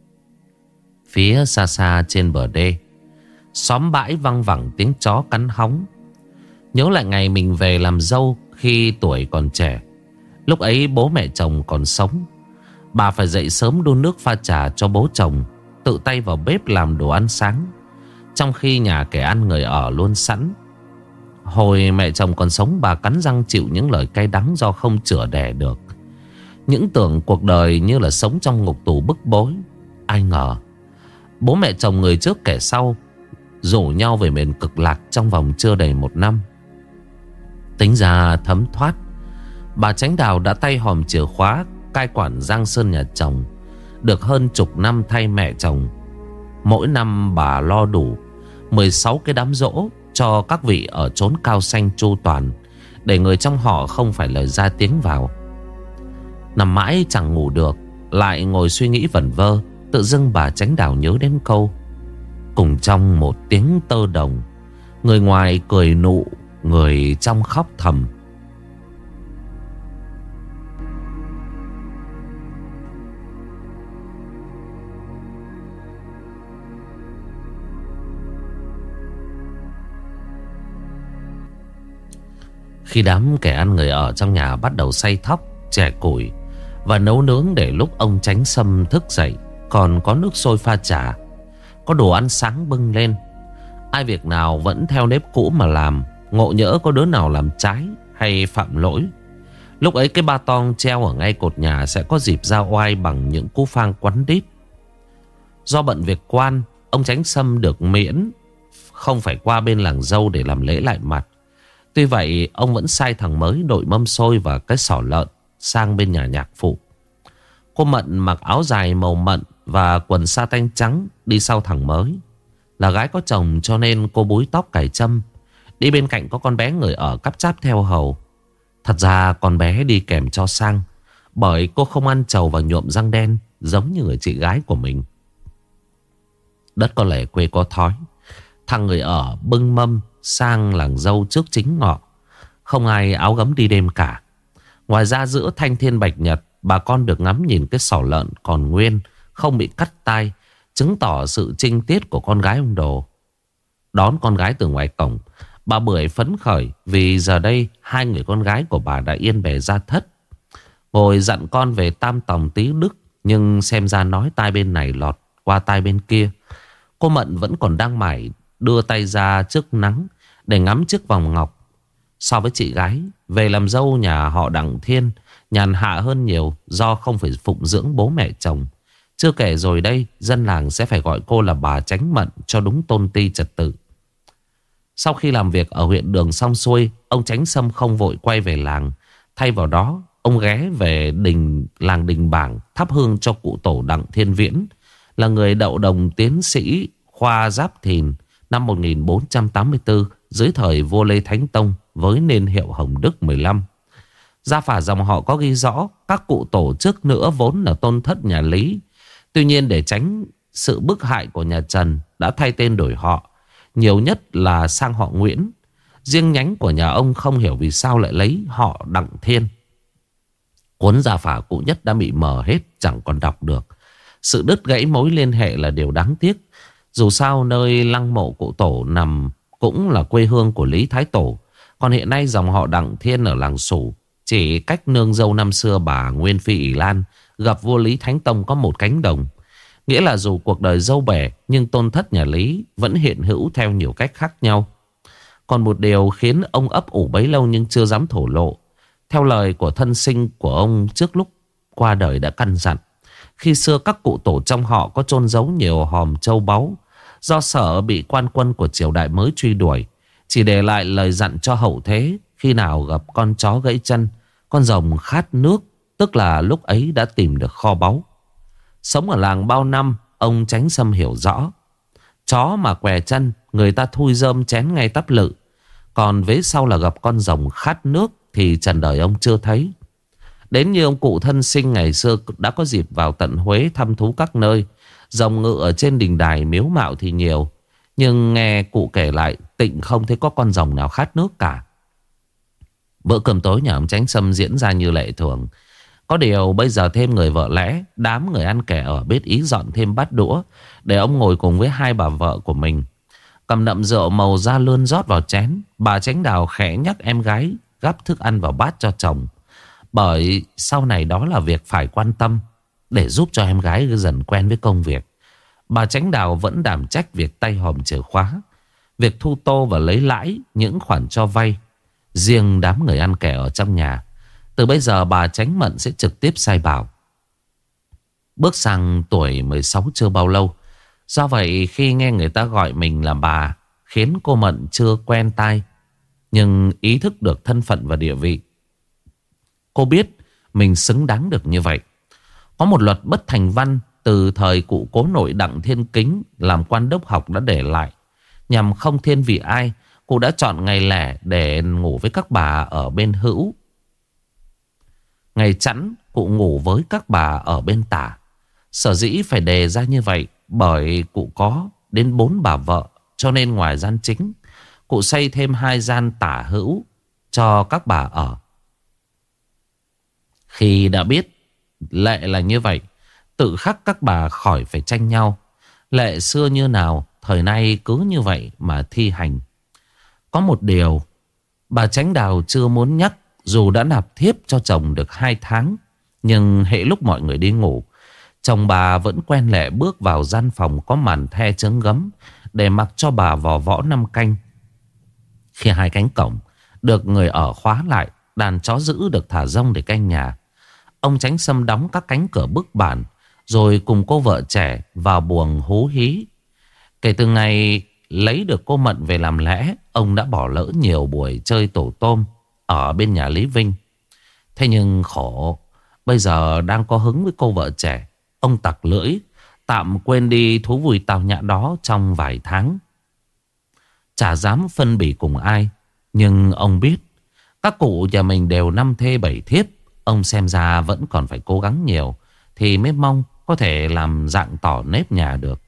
Phía xa xa trên bờ đê, xóm bãi văng vẳng tiếng chó cắn hóng. Nhớ lại ngày mình về làm dâu khi tuổi còn trẻ. Lúc ấy bố mẹ chồng còn sống, bà phải dậy sớm đun nước pha trà cho bố chồng, tự tay vào bếp làm đồ ăn sáng, trong khi nhà kẻ ăn người ở luôn sẵn. Hồi mẹ chồng còn sống, bà cắn răng chịu những lời cay đắng do không chữa đẻ được. Những tưởng cuộc đời như là sống trong ngục tù bức bối. Ai ngờ bố mẹ chồng người trước kẻ sau rủ nhau về miền cực lạc trong vòng chưa đầy 1 năm. Tính ra thấm thoát, bà Chánh Đào đã tay hòm chìa khóa cai quản giang sơn nhà chồng được hơn chục năm thay mẹ chồng. Mỗi năm bà lo đủ 16 cái đám giỗ cho các vị ở chốn cao xanh chu toàn, để người trong họ không phải lời ra tiếng vào. Nằm mãi chẳng ngủ được, lại ngồi suy nghĩ vẩn vơ, tự dưng bà Chánh Đào nhớ đến câu: cùng trong một tiếng tơ đồng, người ngoài cười nụ, người trong khóc thầm. Khi đám kẻ ăn người ở trong nhà bắt đầu xay thóc, chẻ củi và nấu nướng để lúc ông Chánh Sâm thức dậy còn có nước sôi pha trà, có đồ ăn sáng bưng lên, ai việc nào vẫn theo nếp cũ mà làm. Ngộ nhỡ có đứa nào làm trái hay phạm lỗi, lúc ấy cái ba tong treo ở ngay cột nhà sẽ có dịp ra oai bằng những cú phang quắn đít. Do bận việc quan, ông Chánh Sâm được miễn không phải qua bên làng dâu để làm lễ lại mặt. Tuy vậy ông vẫn sai thằng mới đội mâm xôi và cái xỏ lợn sang bên nhà nhạc phụ. Cô Mận mặc áo dài màu mận và quần sa tanh trắng đi sau thằng mới. Là gái có chồng cho nên cô búi tóc cài châm, đi bên cạnh có con bé người ở cắp cháp theo hầu. Thật ra con bé đi kèm cho sang, bởi cô không ăn trầu và nhuộm răng đen giống như người chị gái của mình. Đất có lẽ quê có thói, thằng người ở bưng mâm sang làng dâu trước chính ngọ. Không ai áo gấm đi đêm cả. Ngoài ra giữa thanh thiên bạch nhật, bà con được ngắm nhìn cái xỏ lợn còn nguyên, không bị cắt tai, chứng tỏ sự trinh tiết của con gái ông Đồ. Đón con gái từ ngoài cổng, bà Bưởi phấn khởi vì giờ đây 2 người con gái của bà đã yên bề gia thất. Hồi dặn con về Tam Tòng Tý Đức, nhưng xem ra nói tai bên này lọt qua tai bên kia. Cô Mận vẫn còn đang mải đưa tay ra trước nắng để ngắm chiếc vòng ngọc. So với chị gái, về làm dâu nhà họ Đặng Thiên nhàn hạ hơn nhiều do không phải phụng dưỡng bố mẹ chồng. Chưa kể rồi đây, dân làng sẽ phải gọi cô là bà Chánh Mận cho đúng tôn ti trật tự. Sau khi làm việc ở huyện Đường xong xuôi, ông Chánh Sâm không vội quay về làng. Thay vào đó, ông ghé về làng Đình Bảng thắp hương cho cụ tổ Đặng Thiên Viễn, là người đậu đồng tiến sĩ khoa Giáp Thìn năm 1484 dưới thời vua Lê Thánh Tông với niên hiệu Hồng Đức 15. Gia phả dòng họ có ghi rõ các cụ tổ trước nữa vốn là tôn thất nhà Lý. Tuy nhiên để tránh sự bức hại của nhà Trần đã thay tên đổi họ, nhiều nhất là sang họ Nguyễn. Riêng nhánh của nhà ông không hiểu vì sao lại lấy họ Đặng Thiên. Cuốn gia phả cũ nhất đã bị mờ hết, chẳng còn đọc được. Sự đứt gãy mối liên hệ là điều đáng tiếc. Dù sao nơi lăng mộ cụ tổ nằm cũng là quê hương của Lý Thái Tổ. Còn hiện nay dòng họ Đặng Thiên ở làng Sủ chỉ cách nương dâu năm xưa bà Nguyên Phi ỷ Lan gặp vua Lý Thánh Tông có một cánh đồng. Nghĩa là dù cuộc đời dâu bẻ, nhưng tôn thất nhà Lý vẫn hiện hữu theo nhiều cách khác nhau. Còn một điều khiến ông ấp ủ bấy lâu nhưng chưa dám thổ lộ. Theo lời của thân sinh của ông trước lúc qua đời đã căn dặn, khi xưa các cụ tổ trong họ có chôn giấu nhiều hòm châu báu. Do sợ bị quan quân của triều đại mới truy đuổi, chỉ để lại lời dặn cho hậu thế: khi nào gặp con chó gãy chân, con rồng khát nước, tức là lúc ấy đã tìm được kho báu. Sống ở làng bao năm, ông Chánh Sâm hiểu rõ. Chó mà què chân, người ta thui rơm chén ngay tắp lự. Còn vế sau là gặp con rồng khát nước thì trần đời ông chưa thấy. Đến như ông cụ thân sinh ngày xưa đã có dịp vào tận Huế thăm thú các nơi. Rồng ngự ở trên đình đài miếu mạo thì nhiều, nhưng nghe cụ kể lại Tịnh không thấy có con rồng nào khát nước cả. Bữa cơm tối nhà ông Chánh Sâm diễn ra như lệ thường. Có điều bây giờ thêm người vợ lẽ, đám người ăn kẻ ở biết ý dọn thêm bát đũa để ông ngồi cùng với hai bà vợ của mình. Cầm nậm rượu màu da lươn rót vào chén, bà Chánh Đào khẽ nhắc em gái gắp thức ăn vào bát cho chồng. Bởi sau này đó là việc phải quan tâm, để giúp cho em gái dần quen với công việc. Bà Chánh Đào vẫn đảm trách việc tay hòm chìa khóa, việc thu tô và lấy lãi những khoản cho vay. Riêng đám người ăn kẻ ở trong nhà, từ bây giờ bà Chánh Mận sẽ trực tiếp sai bảo. Bước sang tuổi 16 chưa bao lâu, do vậy khi nghe người ta gọi mình là bà khiến cô Mận chưa quen tai. Nhưng ý thức được thân phận và địa vị, cô biết mình xứng đáng được như vậy. Có một luật bất thành văn từ thời cụ cố nội Đặng Thiên Kính làm quan đốc học đã để lại. Nhằm không thiên vị ai, cụ đã chọn ngày lẻ để ngủ với các bà ở bên hữu. Ngày chẵn, cụ ngủ với các bà ở bên tả. Sở dĩ phải đề ra như vậy bởi cụ có đến 4 bà vợ, cho nên ngoài gian chính, cụ xây thêm 2 gian tả hữu cho các bà ở. Khi đã biết lệ là như vậy, tự khắc các bà khỏi phải tranh nhau. Lệ xưa như nào, thời nay cứ như vậy mà thi hành. Có một điều bà Chánh Đào chưa muốn nhắc, dù đã nạp thiếp cho chồng được 2 tháng, nhưng hễ lúc mọi người đi ngủ, chồng bà vẫn quen lệ bước vào gian phòng có màn the chớm gấm để mặc cho bà vò võ 5 canh. Khi 2 cánh cổng được người ở khóa lại, đàn chó dữ được thả rông để canh nhà. Ông Chánh Sâm đóng các cánh cửa bức bản, rồi cùng cô vợ trẻ vào buồng hú hí. Kể từ ngày lấy được cô Mận về làm lẽ, ông đã bỏ lỡ nhiều buổi chơi tổ tôm ở bên nhà Lý Vinh. Thế nhưng khổ, bây giờ đang có hứng với cô vợ trẻ, ông tặc lưỡi, tạm quên đi thú vui tào nhã đó trong vài tháng. Chả dám phân bì cùng ai, nhưng ông biết các cụ nhà mình đều 5 thê 7 thiếp. Ông xem ra vẫn còn phải cố gắng nhiều thì mới mong có thể làm dạng tỏ nếp nhà được.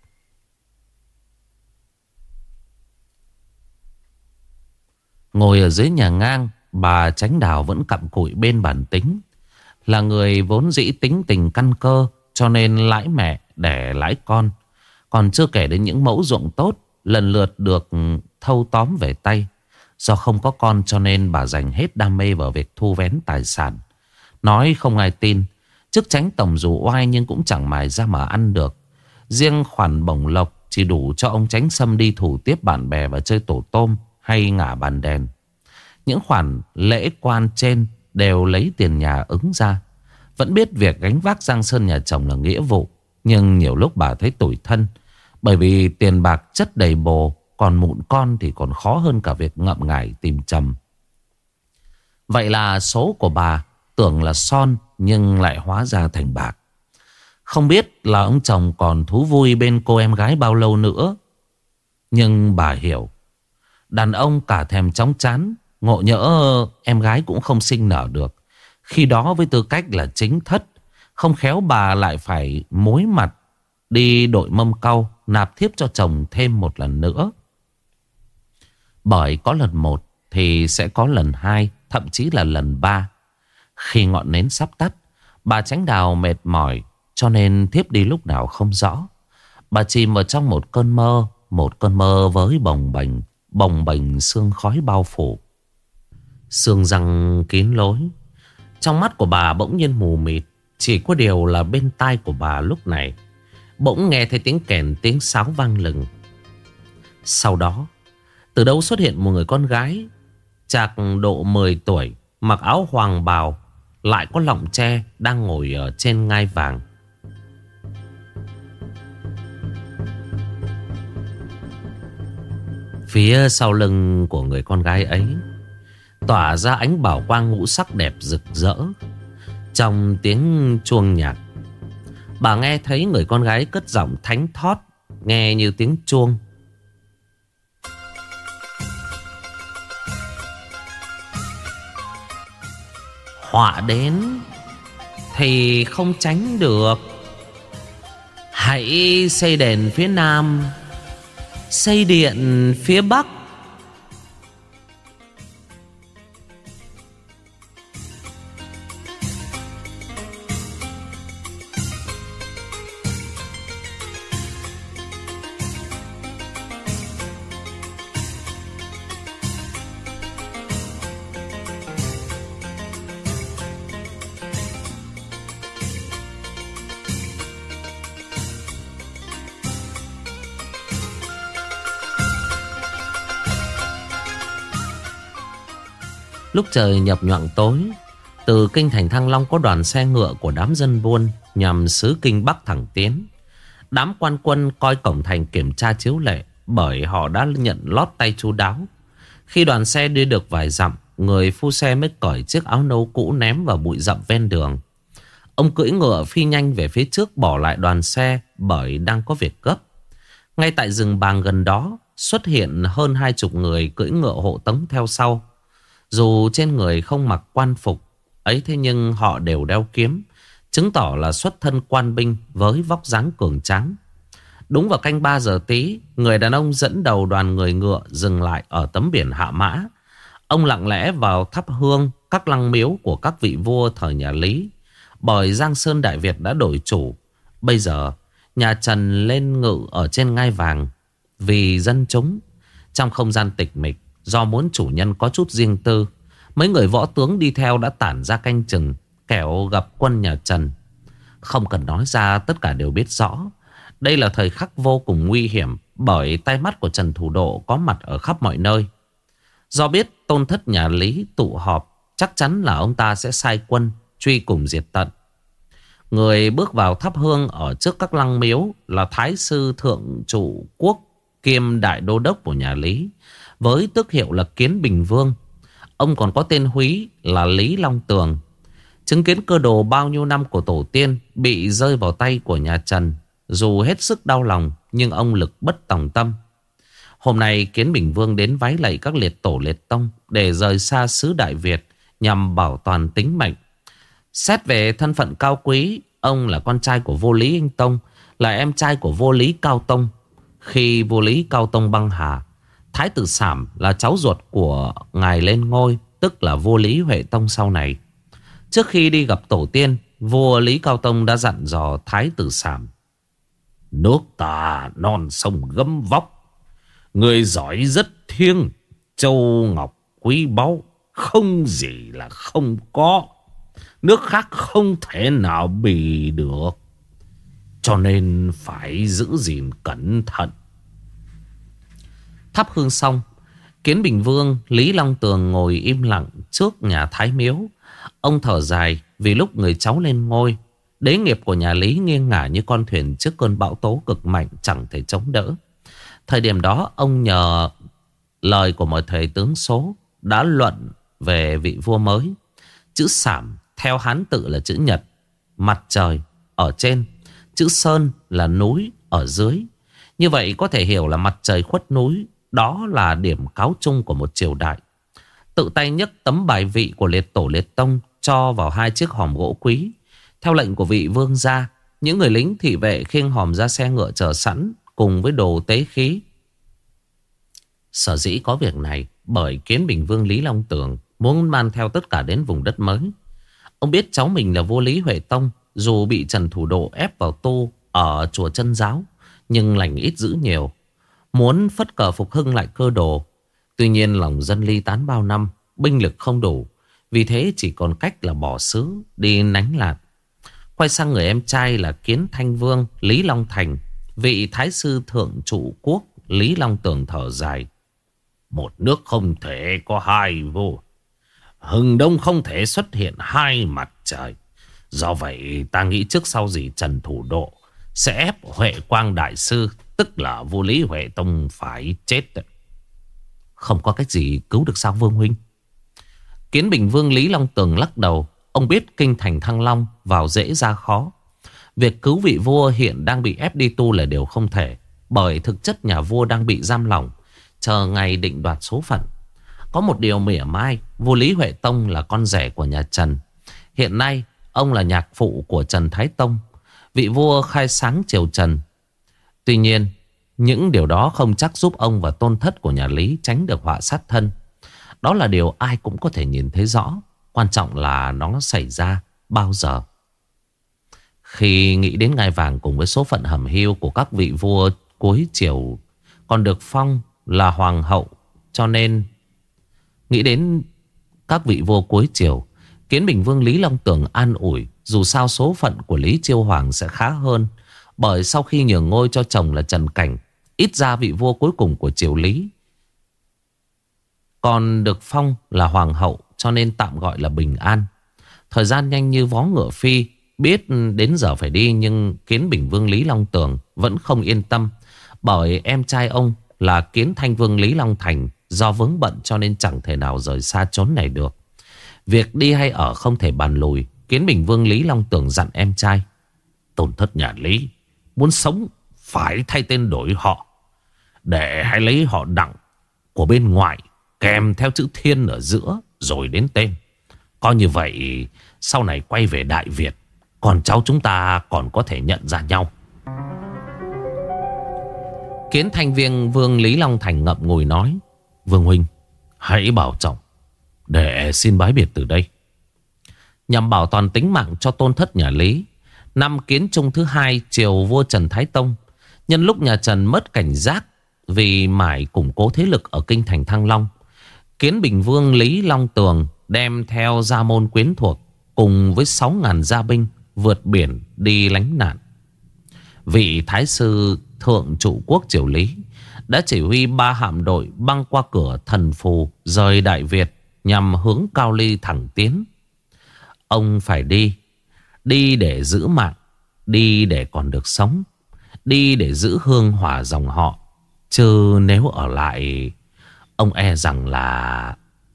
Ngồi ở dưới nhà ngang, bà Chánh Đào vẫn cặm cụi bên bàn tính. Là người vốn dĩ tính tình căn cơ, cho nên lãi mẹ đẻ lãi con. Còn chưa kể đến những mẫu ruộng tốt lần lượt được thâu tóm về tay. Do không có con cho nên bà dành hết đam mê vào việc thu vén tài sản. Nói không ai tin. Chức chánh tổng dù oai nhưng cũng chẳng mài ra mà ăn được. Riêng khoản bổng lộc chỉ đủ cho ông chánh sâm đi thủ tiếp bạn bè và chơi tổ tôm hay ngả bàn đèn. Những khoản lễ quan trên đều lấy tiền nhà ứng ra. Vẫn biết việc gánh vác giang sơn nhà chồng là nghĩa vụ, nhưng nhiều lúc bà thấy tủi thân. Bởi vì tiền bạc chất đầy bồ, còn mụn con thì còn khó hơn cả việc ngậm ngải tìm chồng. Vậy là số của bà tưởng là son nhưng lại hóa ra thành bạc. Không biết là ông chồng còn thú vui bên cô em gái bao lâu nữa. Nhưng bà hiểu, đàn ông cả thèm chóng chán, ngộ nhỡ em gái cũng không sinh nở được. Khi đó với tư cách là chính thất, không khéo bà lại phải mối mặt đi đội mâm cau nạp thiếp cho chồng thêm một lần nữa. Bởi có lần một thì sẽ có lần hai, thậm chí là lần ba. Khi ngọn nến sắp tắt, bà Chánh Đào mệt mỏi cho nên thiếp đi lúc nào không rõ. Bà chìm vào trong một cơn mơ với bồng bềnh sương khói bao phủ. Sương răng kín lối. Trong mắt của bà bỗng nhiên mù mịt. Chỉ có điều là bên tai của bà lúc này bỗng nghe thấy tiếng kèn tiếng sáo vang lừng. Sau đó, từ đâu xuất hiện một người con gái chạc độ 10 tuổi, mặc áo hoàng bào, lại có lọng tre, đang ngồi ở trên ngai vàng. Phía sau lưng của người con gái ấy tỏa ra ánh bảo quang ngũ sắc đẹp rực rỡ. Trong tiếng chuông nhạc, bà nghe thấy người con gái cất giọng thánh thót, nghe như tiếng chuông. Họa đến thì không tránh được. Hãy xây đền phía nam, xây điện phía bắc. Lúc trời nhập nhoạng tối, từ kinh thành Thăng Long có đoàn xe ngựa của đám dân buôn nhằm xứ kinh Bắc thẳng tiến. Đám quan quân coi cổng thành kiểm tra chiếu lệ, bởi họ đã nhận lót tay chu đáo. Khi đoàn xe đi được vài dặm, người phu xe mới cởi chiếc áo nâu cũ ném vào bụi rậm ven đường. Ông cưỡi ngựa phi nhanh về phía trước, bỏ lại đoàn xe bởi đang có việc gấp. Ngay tại rừng bàng gần đó xuất hiện hơn 20 người cưỡi ngựa hộ tống theo sau. Dù trên người không mặc quan phục ấy, thế nhưng họ đều đeo kiếm, chứng tỏ là xuất thân quan binh với vóc dáng cường tráng. Đúng vào canh 3 giờ tí, người đàn ông dẫn đầu đoàn người ngựa dừng lại ở tấm biển Hạ Mã. Ông lặng lẽ vào thắp hương các lăng miếu của các vị vua thời nhà Lý. Bởi Giang Sơn Đại Việt đã đổi chủ, bây giờ nhà Trần lên ngự ở trên ngai vàng. Vì dân chúng, trong không gian tịch mịch, do muốn chủ nhân có chút riêng tư, mấy người võ tướng đi theo đã tản ra canh chừng, kẻo gặp quân nhà Trần. Không cần nói ra, tất cả đều biết rõ đây là thời khắc vô cùng nguy hiểm, bởi tai mắt của Trần Thủ Độ có mặt ở khắp mọi nơi. Do biết tôn thất nhà Lý tụ họp, chắc chắn là ông ta sẽ sai quân truy cùng diệt tận. Người bước vào thắp hương ở trước các lăng miếu là Thái sư Thượng Trụ Quốc kiêm đại đô đốc của nhà Lý, với tước hiệu là Kiến Bình Vương. Ông còn có tên húy là Lý Long Tường. Chứng kiến cơ đồ bao nhiêu năm của tổ tiên bị rơi vào tay của nhà Trần, dù hết sức đau lòng nhưng ông lực bất tòng tâm. Hôm nay Kiến Bình Vương đến vái lạy các liệt tổ liệt tông để rời xa xứ Đại Việt nhằm bảo toàn tính mệnh. Xét về thân phận cao quý, ông là con trai của vua Lý Anh Tông, là em trai của vua Lý Cao Tông. Khi vua Lý Cao Tông băng hà, Thái tử Sảm là cháu ruột của ngài lên ngôi, tức là vua Lý Huệ Tông sau này. Trước khi đi gặp tổ tiên, vua Lý Cao Tông đã dặn dò Thái tử Sảm: nước ta non sông gấm vóc, người giỏi rất thiêng, châu ngọc quý báu, không gì là không có. nước khác không thể nào bì được, cho nên phải giữ gìn cẩn thận. Thắp hương xong, Kiến Bình Vương Lý Long Tường ngồi im lặng trước nhà Thái Miếu. Ông thở dài vì lúc người cháu lên ngôi, đế nghiệp của nhà Lý nghiêng ngả như con thuyền trước cơn bão tố cực mạnh, chẳng thể chống đỡ. Thời điểm đó ông nhờ lời của một thầy tướng số đã luận về vị vua mới. Chữ Sảm theo Hán tự là chữ nhật, mặt trời ở trên. Chữ Sơn là núi ở dưới. Như vậy có thể hiểu là mặt trời khuất núi. Đó là điểm cáo chung của một triều đại. Tự tay nhấc tấm bài vị của liệt tổ liệt tông cho vào 2 chiếc hòm gỗ quý. Theo lệnh của vị vương gia, những người lính thị vệ khiêng hòm ra xe ngựa chờ sẵn cùng với đồ tế khí. Sở dĩ có việc này bởi Kiến Bình Vương Lý Long Tường muốn mang theo tất cả đến vùng đất mới. Ông biết cháu mình là vua Lý Huệ Tông, dù bị Trần Thủ Độ ép vào tu ở chùa Chân Giáo, nhưng lành ít dữ nhiều, muốn phất cờ phục hưng lại cơ đồ. Tuy nhiên lòng dân ly tán bao năm, binh lực không đủ, vì thế chỉ còn cách là bỏ xứ đi nánh lạt. Quay sang người em trai là Kiến Thanh Vương Lý Long Thành, vị thái sư thượng trụ quốc Lý Long Tường thở dài. Một nước không thể có 2 vua, hừng đông không thể xuất hiện 2 mặt trời. Do vậy ta nghĩ trước sau gì Trần Thủ Độ sẽ ép Huệ Quang Đại Sư, tức là vua Lý Huệ Tông phải chết. Không có cách gì cứu được sao Vương huynh? Kiến Bình Vương Lý Long Tường lắc đầu. Ông biết kinh thành Thăng Long vào dễ ra khó. Việc cứu vị vua hiện đang bị ép đi tu là điều không thể, bởi thực chất nhà vua đang bị giam lỏng, chờ ngày định đoạt số phận. Có một điều mỉa mai, vua Lý Huệ Tông là con rể của nhà Trần. Hiện nay ông là nhạc phụ của Trần Thái Tông, vị vua khai sáng triều Trần. Tuy nhiên những điều đó không chắc giúp ông và tôn thất của nhà Lý tránh được họa sát thân. Đó là điều ai cũng có thể nhìn thấy rõ. Quan trọng là nó xảy ra bao giờ. Khi nghĩ đến ngai vàng cùng với số phận hầm hiu của các vị vua cuối triều còn được phong là hoàng hậu, cho nên nghĩ đến các vị vua cuối triều, Kiến Bình Vương Lý Long Tường an ủi. Dù sao số phận của Lý Chiêu Hoàng sẽ khá hơn, bởi sau khi nhường ngôi cho chồng là Trần Cảnh, ít ra vị vua cuối cùng của triều Lý còn được phong là hoàng hậu, cho nên tạm gọi là bình an. Thời gian nhanh như vó ngựa phi. Biết đến giờ phải đi, nhưng Kiến Bình Vương Lý Long Tường vẫn không yên tâm, bởi em trai ông là Kiến Thanh Vương Lý Long Thành do vướng bận cho nên chẳng thể nào rời xa chốn này được. Việc đi hay ở không thể bàn lùi. Kiến Bình Vương Lý Long Tường dặn em trai: tôn thất nhà Lý muốn sống phải thay tên đổi họ, để hãy lấy họ Đặng của bên ngoài kèm theo chữ Thiên ở giữa rồi đến tên. Coi như vậy sau này quay về Đại Việt, còn cháu chúng ta còn có thể nhận ra nhau. Kiến Thanh Vương Lý Long Thành ngậm ngùi nói: Vương huynh hãy bảo trọng, để xin bái biệt từ đây. Nhằm bảo toàn tính mạng cho tôn thất nhà Lý, năm Kiến Trung thứ 2 triều vua Trần Thái Tông, nhân lúc nhà Trần mất cảnh giác vì mải củng cố thế lực ở kinh thành Thăng Long, Kiến Bình Vương Lý Long Tường đem theo gia môn quyến thuộc cùng với 6.000 gia binh vượt biển đi lánh nạn. Vị thái sư thượng trụ quốc triều Lý đã chỉ huy 3 hạm đội băng qua cửa Thần Phù rời Đại Việt nhằm hướng Cao Ly thẳng tiến. Ông phải đi, đi để giữ mạng, đi để còn được sống, đi để giữ hương hỏa dòng họ. Chứ nếu ở lại, ông e rằng là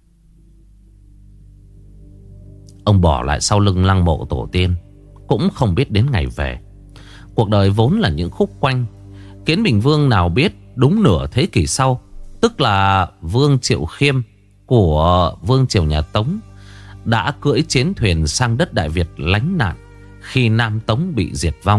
ông bỏ lại sau lưng lăng mộ tổ tiên, cũng không biết đến ngày về. Cuộc đời vốn là những khúc quanh. Kiến Bình Vương nào biết đúng nửa thế kỷ sau, tức là Vương Triệu Khiêm của Vương Triều nhà Tống, đã cưỡi chiến thuyền sang đất Đại Việt lánh nạn khi Nam Tống bị diệt vong.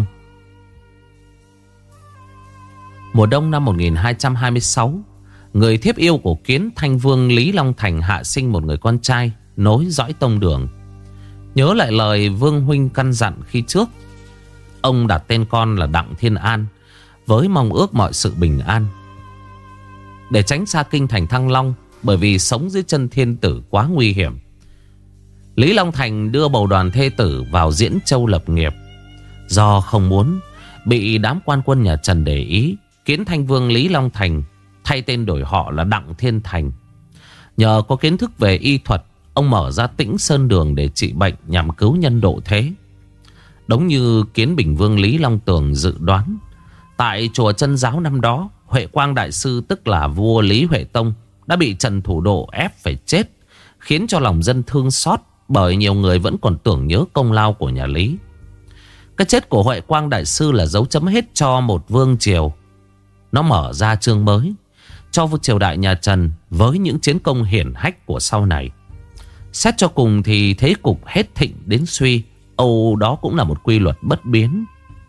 Mùa đông năm 1226, người thiếp yêu của Kiến Thanh Vương Lý Long Thành hạ sinh một người con trai nối dõi tông đường. Nhớ lại lời Vương huynh căn dặn khi trước, ông đặt tên con là Đặng Thiên An với mong ước mọi sự bình an. Để tránh xa kinh thành Thăng Long, bởi vì sống dưới chân thiên tử quá nguy hiểm, Lý Long Thành đưa bầu đoàn thê tử vào Diễn Châu lập nghiệp. Do không muốn bị đám quan quân nhà Trần để ý, Kiến Thanh Vương Lý Long Thành thay tên đổi họ là Đặng Thiên Thành. Nhờ có kiến thức về y thuật, ông mở ra Tĩnh Sơn Đường để trị bệnh nhằm cứu nhân độ thế. Đúng như Kiến Bình Vương Lý Long Tường dự đoán, tại chùa Chân Giáo năm đó, Huệ Quang Đại Sư tức là vua Lý Huệ Tông đã bị Trần Thủ Độ ép phải chết, khiến cho lòng dân thương xót, bởi nhiều người vẫn còn tưởng nhớ công lao của nhà Lý. Cái chết của Huệ Quang Đại Sư là dấu chấm hết cho một vương triều. Nó mở ra chương mới cho triều đại nhà Trần với những chiến công hiển hách của sau này. Xét cho cùng thì thế cục hết thịnh đến suy, âu đó cũng là một quy luật bất biến.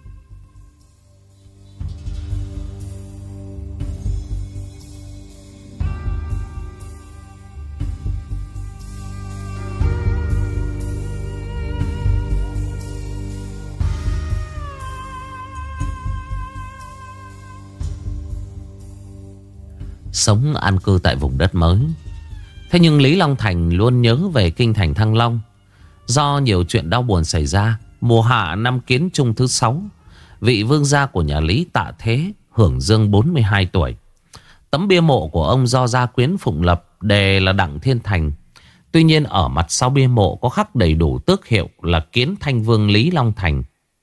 Sống an cư tại vùng đất mới, thế nhưng Lý Long Thành luôn nhớ về kinh thành Thăng Long. Do nhiều chuyện đau buồn xảy ra, mùa hạ năm Kiến Trung thứ 6, vị vương gia của nhà Lý tạ thế hưởng dương 42 tuổi. Tấm bia mộ của ông do gia quyến phụng lập, đề là Đặng Thiên Thành. Tuy nhiên ở mặt sau bia mộ có khắc đầy đủ tước hiệu là Kiến Thanh Vương Lý Long Thành.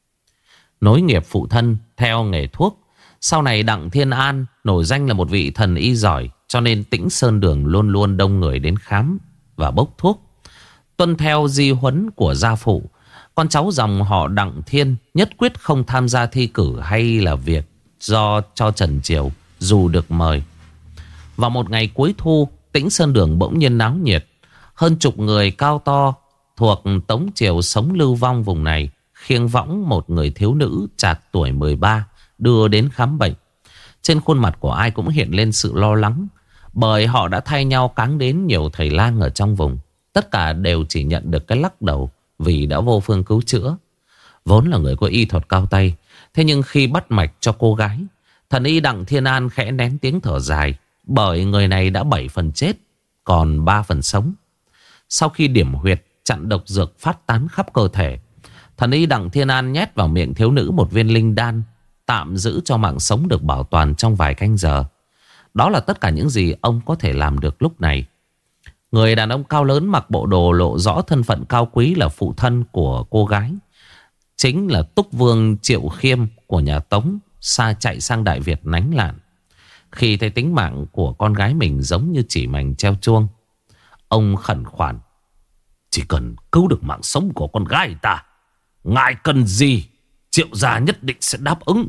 Nối nghiệp phụ thân theo nghề thuốc, sau này Đặng Thiên An nổi danh là một vị thần y giỏi, cho nên Tĩnh Sơn Đường luôn luôn đông người đến khám và bốc thuốc. Tuân theo di huấn của gia phụ, con cháu dòng họ Đặng Thiên nhất quyết không tham gia thi cử hay là việc do cho Trần Triều dù được mời. Vào một ngày cuối thu, Tĩnh Sơn Đường bỗng nhiên náo nhiệt. Hơn chục người cao to thuộc Tống Triều sống lưu vong vùng này khiêng võng một người thiếu nữ trạc tuổi 13 đưa đến khám bệnh. Trên khuôn mặt của ai cũng hiện lên sự lo lắng, bởi họ đã thay nhau cáng đến nhiều thầy lang ở trong vùng. Tất cả đều chỉ nhận được cái lắc đầu vì đã vô phương cứu chữa. Vốn là người có y thuật cao tay, thế nhưng khi bắt mạch cho cô gái, thần y Đặng Thiên An khẽ nén tiếng thở dài, bởi người này đã 7 phần chết, còn 3 phần sống. Sau khi điểm huyệt chặn độc dược phát tán khắp cơ thể, thần y Đặng Thiên An nhét vào miệng thiếu nữ một viên linh đan, tạm giữ cho mạng sống được bảo toàn trong vài canh giờ. Đó là tất cả những gì ông có thể làm được lúc này. Người đàn ông cao lớn mặc bộ đồ lộ rõ thân phận cao quý là phụ thân của cô gái, chính là Túc Vương Triệu Khiêm của nhà Tống, chạy sang Đại Việt nánh lạn. Khi thấy tính mạng của con gái mình giống như chỉ mảnh treo chuông, ông khẩn khoản: chỉ cần cứu được mạng sống của con gái ta, ngài cần gì Triệu gia nhất định sẽ đáp ứng.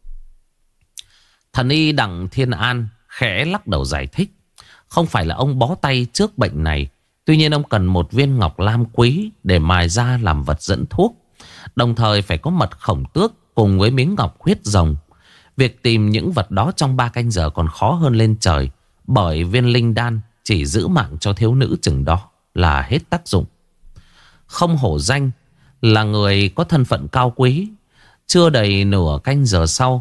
Thần y Đặng Thiên An khẽ lắc đầu giải thích: không phải là ông bó tay trước bệnh này, tuy nhiên ông cần một viên ngọc lam quý để mài ra làm vật dẫn thuốc. Đồng thời phải có mật khổng tước cùng với miếng ngọc huyết rồng. Việc tìm những vật đó trong 3 canh giờ còn khó hơn lên trời, bởi viên linh đan chỉ giữ mạng cho thiếu nữ chừng đó là hết tác dụng. Không hổ danh là người có thân phận cao quý, chưa đầy nửa canh giờ sau,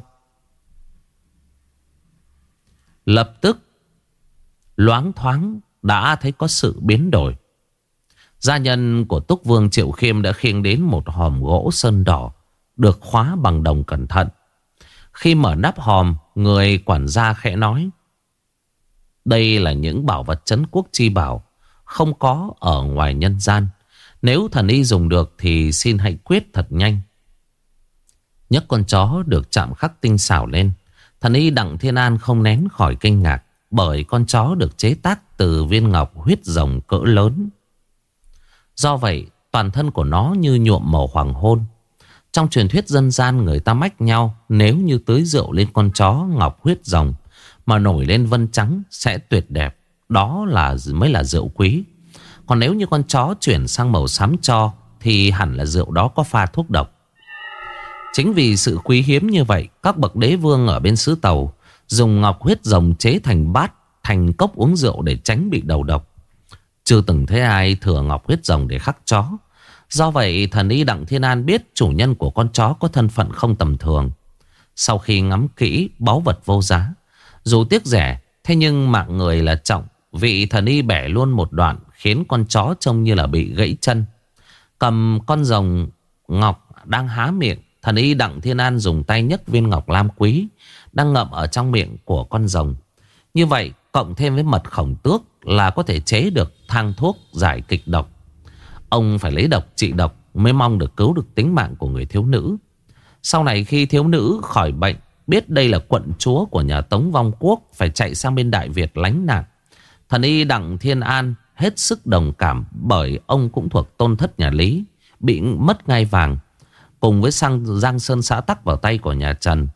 lập tức loáng thoáng đã thấy có sự biến đổi. Gia nhân của Túc Vương Triệu Khiêm đã khiêng đến một hòm gỗ sơn đỏ được khóa bằng đồng cẩn thận. Khi mở nắp hòm, người quản gia khẽ nói: đây là những bảo vật trấn quốc chi bảo, không có ở ngoài nhân gian. Nếu thần y dùng được thì xin hãy quyết thật nhanh. Nhấc con chó được chạm khắc tinh xảo lên, thần y Đặng Thiên An không nén khỏi kinh ngạc, bởi con chó được chế tác từ viên ngọc huyết rồng cỡ lớn. Do vậy toàn thân của nó như nhuộm màu hoàng hôn. Trong truyền thuyết dân gian người ta mách nhau, nếu như tưới rượu lên con chó ngọc huyết rồng mà nổi lên vân trắng sẽ tuyệt đẹp. Đó mới là rượu quý. Còn nếu như con chó chuyển sang màu xám tro thì hẳn là rượu đó có pha thuốc độc. Chính vì sự quý hiếm như vậy, các bậc đế vương ở bên xứ Tàu dùng ngọc huyết rồng chế thành bát, thành cốc uống rượu để tránh bị đầu độc. Chưa từng thấy ai thừa ngọc huyết rồng để khắc chó. Do vậy thần y Đặng Thiên An biết chủ nhân của con chó có thân phận không tầm thường. Sau khi ngắm kỹ báu vật vô giá, dù tiếc rẻ, thế nhưng mạng người là trọng, vị thần y bẻ luôn một đoạn khiến con chó trông như là bị gãy chân. Cầm con rồng ngọc đang há miệng, thần y Đặng Thiên An dùng tay nhấc viên ngọc lam quý đang ngậm ở trong miệng của con rồng. Như vậy cộng thêm với mật khổng tước là có thể chế được thang thuốc giải kịch độc. Ông phải lấy độc trị độc mới mong được cứu được tính mạng của người thiếu nữ. Sau này khi thiếu nữ khỏi bệnh, biết đây là quận chúa của nhà Tống vong quốc, phải chạy sang bên Đại Việt lánh nạn. Thần y Đặng Thiên An hết sức đồng cảm, bởi ông cũng thuộc tôn thất nhà Lý, bị mất ngai vàng, cùng với Giang Sơn xã tắc vào tay của nhà Trần.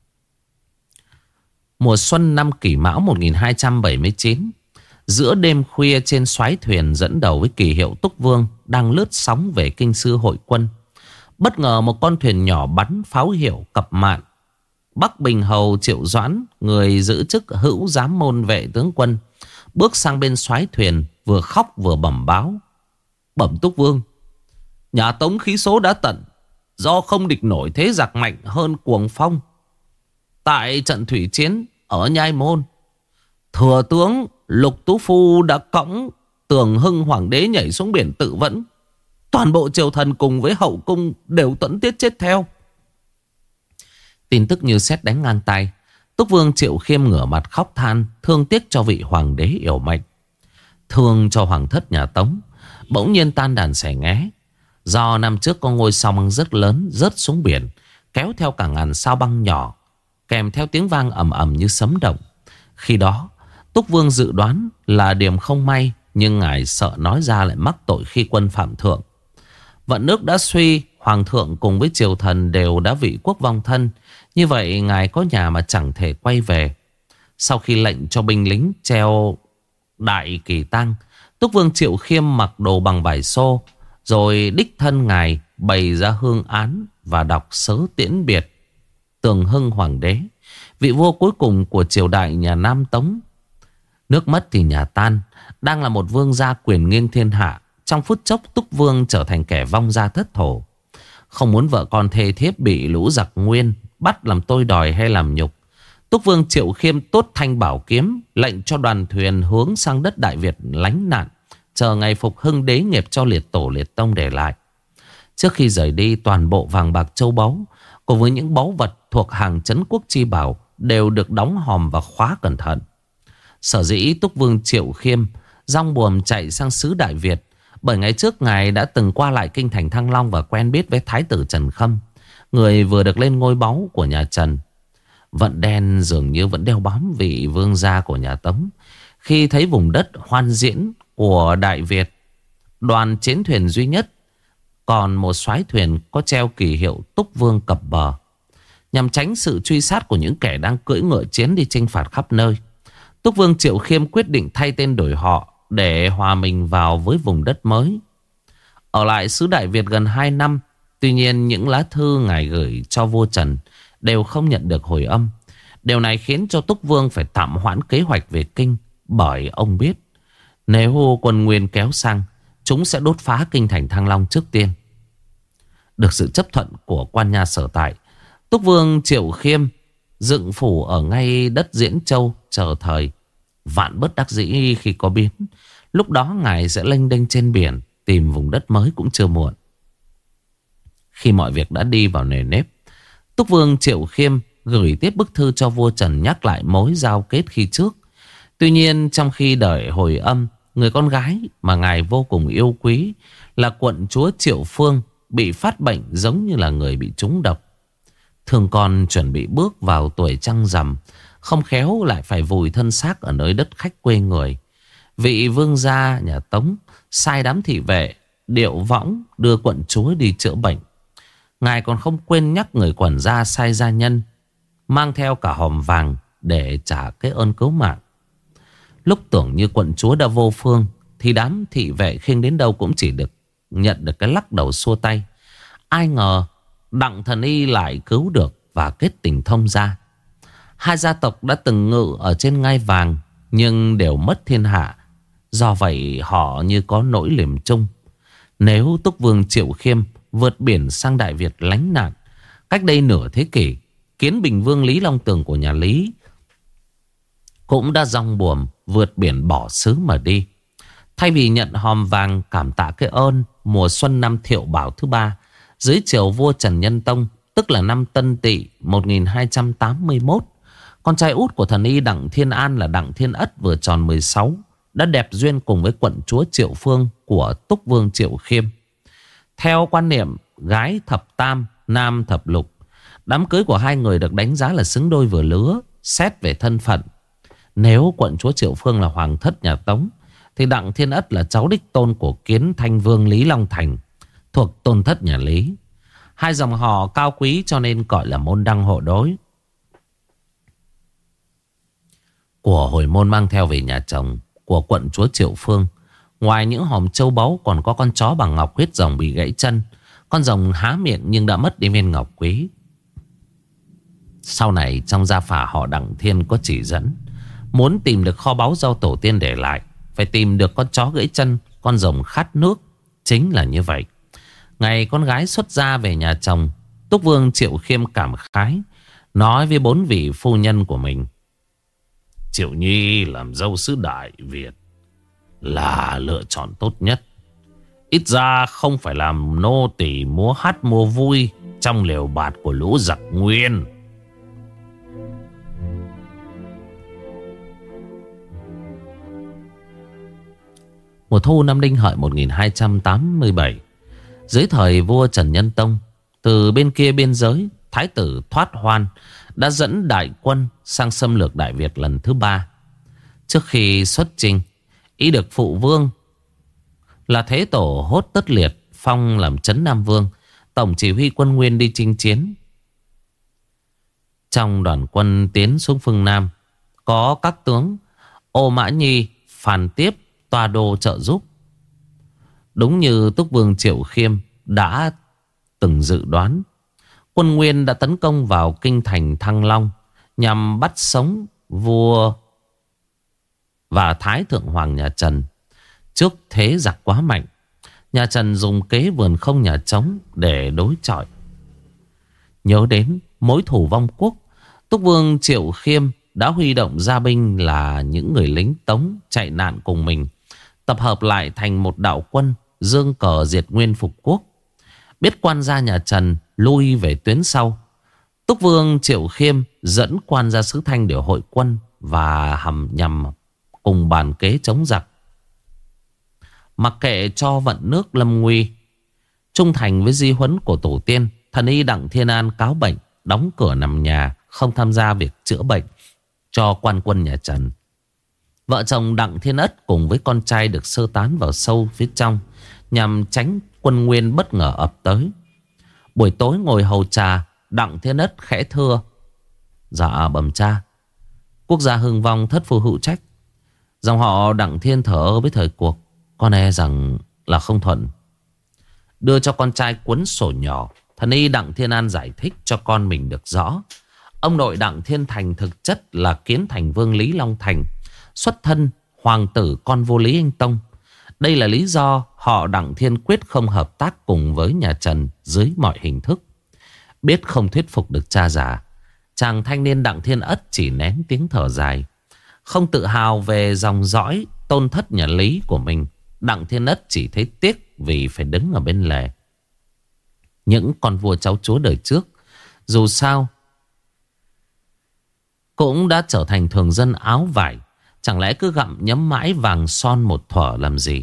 Mùa xuân năm Kỷ Mão 1279, giữa đêm khuya trên soái thuyền dẫn đầu với kỳ hiệu Túc Vương đang lướt sóng về kinh sư hội quân, bất ngờ một con thuyền nhỏ bắn pháo hiệu cập mạn. Bắc Bình Hầu Triệu Doãn, người giữ chức hữu giám môn vệ tướng quân, bước sang bên soái thuyền, vừa khóc vừa bẩm báo: Bẩm Túc Vương, nhà Tống khí số đã tận, do không địch nổi thế giặc mạnh hơn Cuồng Phong. Tại trận thủy chiến ở Nhai Môn, thừa tướng Lục Tú Phu đã cõng Tường Hưng Hoàng đế nhảy xuống biển tự vẫn. Toàn bộ triều thần cùng với hậu cung đều tuẫn tiết chết theo. Tin tức như sét đánh ngang tai. Túc Vương Triệu Khiêm ngửa mặt khóc than, thương tiếc cho vị hoàng đế yểu mệnh, thương cho hoàng thất nhà Tống. Bỗng nhiên tan đàn xẻ nghé. Do năm trước có ngôi sao băng rất lớn rớt xuống biển, kéo theo cả ngàn sao băng nhỏ, kèm theo tiếng vang ầm ầm như sấm động. Khi đó Túc Vương dự đoán là điểm không may, nhưng ngài sợ nói ra lại mắc tội khi quân phạm thượng. Vận nước đã suy, hoàng thượng cùng với triều thần đều đã vị quốc vong thân. Như vậy ngài có nhà mà chẳng thể quay về. Sau khi lệnh cho binh lính treo đại kỳ tang, Túc Vương Triệu Khiêm mặc đồ bằng vải xô, rồi đích thân ngài bày ra hương án và đọc sớ tiễn biệt Tường Hưng Hoàng đế, vị vua cuối cùng của triều đại nhà Nam Tống. Nước mất thì nhà tan, đang là một vương gia quyền nghiêng thiên hạ, trong phút chốc Túc Vương trở thành kẻ vong gia thất thổ. Không muốn vợ con thê thiếp bị lũ giặc Nguyên bắt làm tôi đòi hay làm nhục, Túc Vương Triệu Khiêm tốt thanh bảo kiếm, lệnh cho đoàn thuyền hướng sang đất Đại Việt lánh nạn, chờ ngày phục hưng đế nghiệp cho liệt tổ liệt tông để lại. Trước khi rời đi, toàn bộ vàng bạc châu báu cùng với những báu vật thuộc hàng trấn quốc chi bảo đều được đóng hòm và khóa cẩn thận. Sở dĩ Túc Vương Triệu Khiêm dong buồm chạy sang xứ Đại Việt, bởi ngày trước ngài đã từng qua lại kinh thành Thăng Long và quen biết với Thái tử Trần Khâm, người vừa được lên ngôi báu của nhà Trần. Vận đen dường như vẫn đeo bám vị vương gia của nhà Tống. Khi thấy vùng đất hoan diễn của Đại Việt, đoàn chiến thuyền duy nhất còn một soái thuyền có treo kỳ hiệu Túc Vương cập bờ, nhằm tránh sự truy sát của những kẻ đang cưỡi ngựa chiến đi chinh phạt khắp nơi. Túc Vương Triệu Khiêm quyết định thay tên đổi họ để hòa mình vào với vùng đất mới. Ở lại xứ Đại Việt gần 2 năm, tuy nhiên những lá thư ngài gửi cho vua Trần đều không nhận được hồi âm. Điều này khiến cho Túc Vương phải tạm hoãn kế hoạch về kinh, bởi ông biết nếu quân Nguyên kéo sang, chúng sẽ đốt phá kinh thành Thăng Long trước tiên. Được sự chấp thuận của quan nha sở tại, Túc Vương Triệu Khiêm dựng phủ ở ngay đất Diễn Châu chờ thời. Vạn bất đắc dĩ khi có biến, lúc đó ngài sẽ lênh đênh trên biển, tìm vùng đất mới cũng chưa muộn. Khi mọi việc đã đi vào nề nếp, Túc Vương Triệu Khiêm gửi tiếp bức thư cho vua Trần nhắc lại mối giao kết khi trước. Tuy nhiên trong khi đợi hồi âm, người con gái mà ngài vô cùng yêu quý là quận chúa Triệu Phương bị phát bệnh giống như là người bị trúng độc. Thương con chuẩn bị bước vào tuổi trăng rằm, không khéo lại phải vùi thân xác ở nơi đất khách quê người. Vị vương gia nhà Tống sai đám thị vệ điệu võng đưa quận chúa đi chữa bệnh. Ngài còn không quên nhắc người quản gia sai gia nhân mang theo cả hòm vàng để trả cái ơn cứu mạng. Lúc tưởng như quận chúa đã vô phương, thì đám thị vệ khiêng đến đâu cũng chỉ được nhận được cái lắc đầu xua tay. Ai ngờ Đặng thần y lại cứu được và kết tình thông gia. Hai gia tộc đã từng ngự ở trên ngai vàng nhưng đều mất thiên hạ. Do vậy họ như có nỗi liềm chung. Nếu Túc Vương Triệu Khiêm vượt biển sang Đại Việt lánh nạn cách đây nửa thế kỷ, Kiến Bình Vương Lý Long Tường của nhà Lý cũng đã dong buồm vượt biển bỏ xứ mà đi. Thay vì nhận hòm vàng cảm tạ cái ơn mùa xuân năm Thiệu Bảo thứ 3 dưới triều vua Trần Nhân Tông, tức là năm Tân Tỵ 1281, con trai út của thần y Đặng Thiên An là Đặng Thiên Ất vừa tròn 16 đã đẹp duyên cùng với quận chúa Triệu Phương của Túc Vương Triệu Khiêm. Theo quan niệm gái thập tam, nam thập lục, đám cưới của hai người được đánh giá là xứng đôi vừa lứa. Xét về thân phận, nếu quận chúa Triệu Phương là hoàng thất nhà Tống thì Đặng Thiên Ất là cháu đích tôn của Kiến Thanh Vương Lý Long Thành, thuộc tôn thất nhà Lý. Hai dòng họ cao quý cho nên gọi là môn đăng hộ đối. Của hồi môn mang theo về nhà chồng của quận chúa Triệu Phương, ngoài những hòm châu báu còn có con chó bằng ngọc huyết rồng bị gãy chân. Con rồng há miệng nhưng đã mất đi viên ngọc quý. Sau này trong gia phả họ Đặng Thiên có chỉ dẫn, muốn tìm được kho báu do tổ tiên để lại, phải tìm được con chó gãy chân, con rồng khát nước. Chính là như vậy. Ngày con gái xuất gia về nhà chồng, Túc Vương Triệu Khiêm cảm khái, nói với 4 vị phu nhân của mình: Triệu Nhi làm dâu xứ Đại Việt là lựa chọn tốt nhất. Ít ra không phải làm nô tỳ múa hát múa vui trong lều bạt của lũ giặc Nguyên. Mùa thu năm Đinh Hợi 1287, dưới thời vua Trần Nhân Tông, từ bên kia biên giới, Thái tử Thoát Hoan đã dẫn đại quân sang xâm lược Đại Việt lần thứ 3. Trước khi xuất chinh, y được phụ vương là Thế Tổ Hốt Tất Liệt phong làm Trấn Nam Vương, tổng chỉ huy quân Nguyên đi chinh chiến. Trong đoàn quân tiến xuống phương Nam có các tướng Ô Mã Nhi, Phàn Tiếp, Toa Đô trợ giúp. Đúng như Túc Vương Triệu Khiêm đã từng dự đoán, quân Nguyên đã tấn công vào kinh thành Thăng Long nhằm bắt sống vua và Thái Thượng Hoàng nhà Trần. Trước thế giặc quá mạnh, nhà Trần dùng kế vườn không nhà trống để đối chọi. Nhớ đến mối thù vong quốc, Túc Vương Triệu Khiêm đã huy động gia binh là những người lính Tống chạy nạn cùng mình, tập hợp lại thành một đạo quân dương cờ diệt Nguyên phục quốc. Biết quan gia nhà Trần lui về tuyến sau, Túc Vương Triệu Khiêm dẫn quan gia sứ Thanh để hội quân và nhằm cùng bàn kế chống giặc. Mặc kệ cho vận nước lâm nguy, trung thành với di huấn của tổ tiên, thần y Đặng Thiên An cáo bệnh, đóng cửa nằm nhà, không tham gia việc chữa bệnh cho quan quân nhà Trần. Vợ chồng Đặng Thiên Ất cùng với con trai được sơ tán vào sâu phía trong nhằm tránh quân Nguyên bất ngờ ập tới. Buổi tối ngồi hầu trà, Đặng Thiên Ất khẽ thưa: Dạ bẩm cha, quốc gia hưng vong thất phu hữu trách. Dòng họ Đặng Thiên thở với thời cuộc, con e rằng là không thuận. Đưa cho con trai cuốn sổ nhỏ, thần y Đặng Thiên An giải thích cho con mình được rõ. Ông nội Đặng Thiên Thành thực chất là Kiến Thành Vương Lý Long Thành, xuất thân hoàng tử con vua Lý Anh Tông. Đây là lý do họ Đặng Thiên quyết không hợp tác cùng với nhà Trần dưới mọi hình thức. Biết không thuyết phục được cha già, chàng thanh niên Đặng Thiên Ất chỉ nén tiếng thở dài. Không tự hào về dòng dõi tôn thất nhà Lý của mình, Đặng Thiên Ất chỉ thấy tiếc vì phải đứng ở bên lề những con vua cháu chúa đời trước. Dù sao cũng đã trở thành thường dân áo vải, chẳng lẽ cứ gặm nhấm mãi vàng son một thuở làm gì.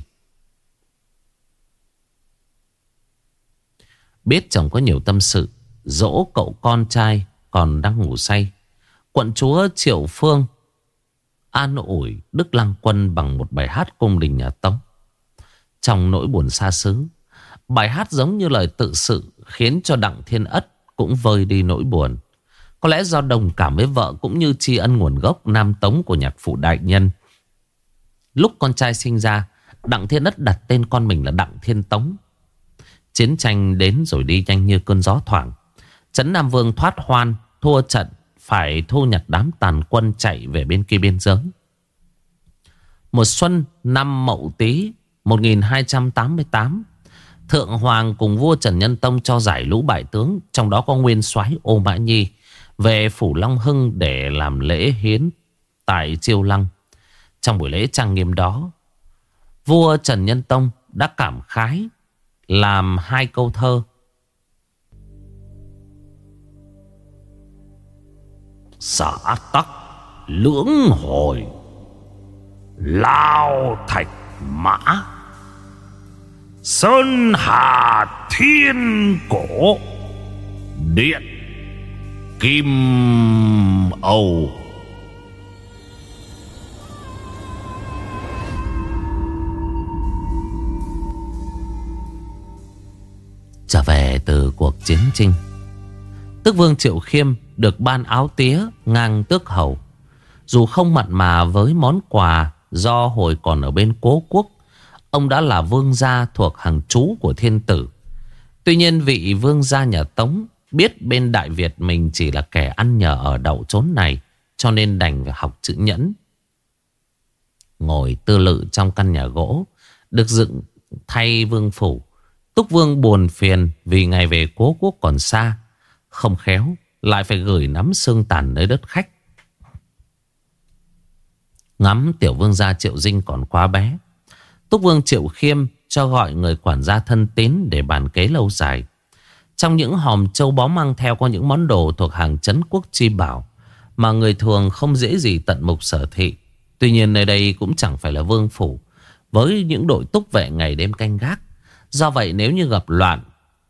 Biết chồng có nhiều tâm sự, dỗ cậu con trai còn đang ngủ say, quận chúa Triệu Phương an ủi Đức Lăng Quân bằng một bài hát cung đình nhà Tống. Trong nỗi buồn xa xứ, bài hát giống như lời tự sự, khiến cho Đặng Thiên Ất cũng vơi đi nỗi buồn. Có lẽ do đồng cảm với vợ cũng như tri ân nguồn gốc Nam Tống của nhạc phụ đại nhân. Lúc con trai sinh ra, Đặng Thiên Ất đặt tên con mình là Đặng Thiên Tống. Chiến tranh đến rồi đi nhanh như cơn gió thoảng. Trấn Nam Vương Thoát Hoan thua trận, phải thu nhặt đám tàn quân chạy về bên kia biên giới. Mùa xuân năm Mậu Tý 1288, Thượng Hoàng cùng vua Trần Nhân Tông cho giải lũ bại tướng, trong đó có nguyên soái Ô Mã Nhi, về phủ Long Hưng để làm lễ hiến tại Chiêu Lăng. Trong buổi lễ trang nghiêm đó, Vua Trần Nhân Tông đã cảm khái làm 2 câu thơ: xả tắc lưỡng hồi, lao thạch mã, sơn hà thiên cổ, điện kim âu. Trở về từ cuộc chiến chinh, Tước Vương Triệu Khiêm được ban áo tía ngang tước hầu. Dù không mặn mà với món quà do hồi còn ở bên Cố Quốc, ông đã là vương gia thuộc hàng trú của thiên tử. Tuy nhiên vị vương gia nhà Tống biết bên Đại Việt mình chỉ là kẻ ăn nhờ ở đậu chốn này, cho nên đành phải học chữ nhẫn. Ngồi tư lự trong căn nhà gỗ được dựng thay vương phủ, Túc Vương buồn phiền vì ngày về Cố Quốc còn xa, không khéo lại phải gửi nắm xương tàn nơi đất khách. Ngắm tiểu vương gia Triệu Dinh còn quá bé, Túc Vương Triệu Khiêm cho gọi người quản gia thân tín để bàn kế lâu dài. Trong những hòm châu báu mang theo có những món đồ thuộc hàng trấn quốc chi bảo mà người thường không dễ gì tận mục sở thị. Tuy nhiên nơi đây cũng chẳng phải là vương phủ với những đội túc vệ ngày đêm canh gác. Do vậy nếu như gặp loạn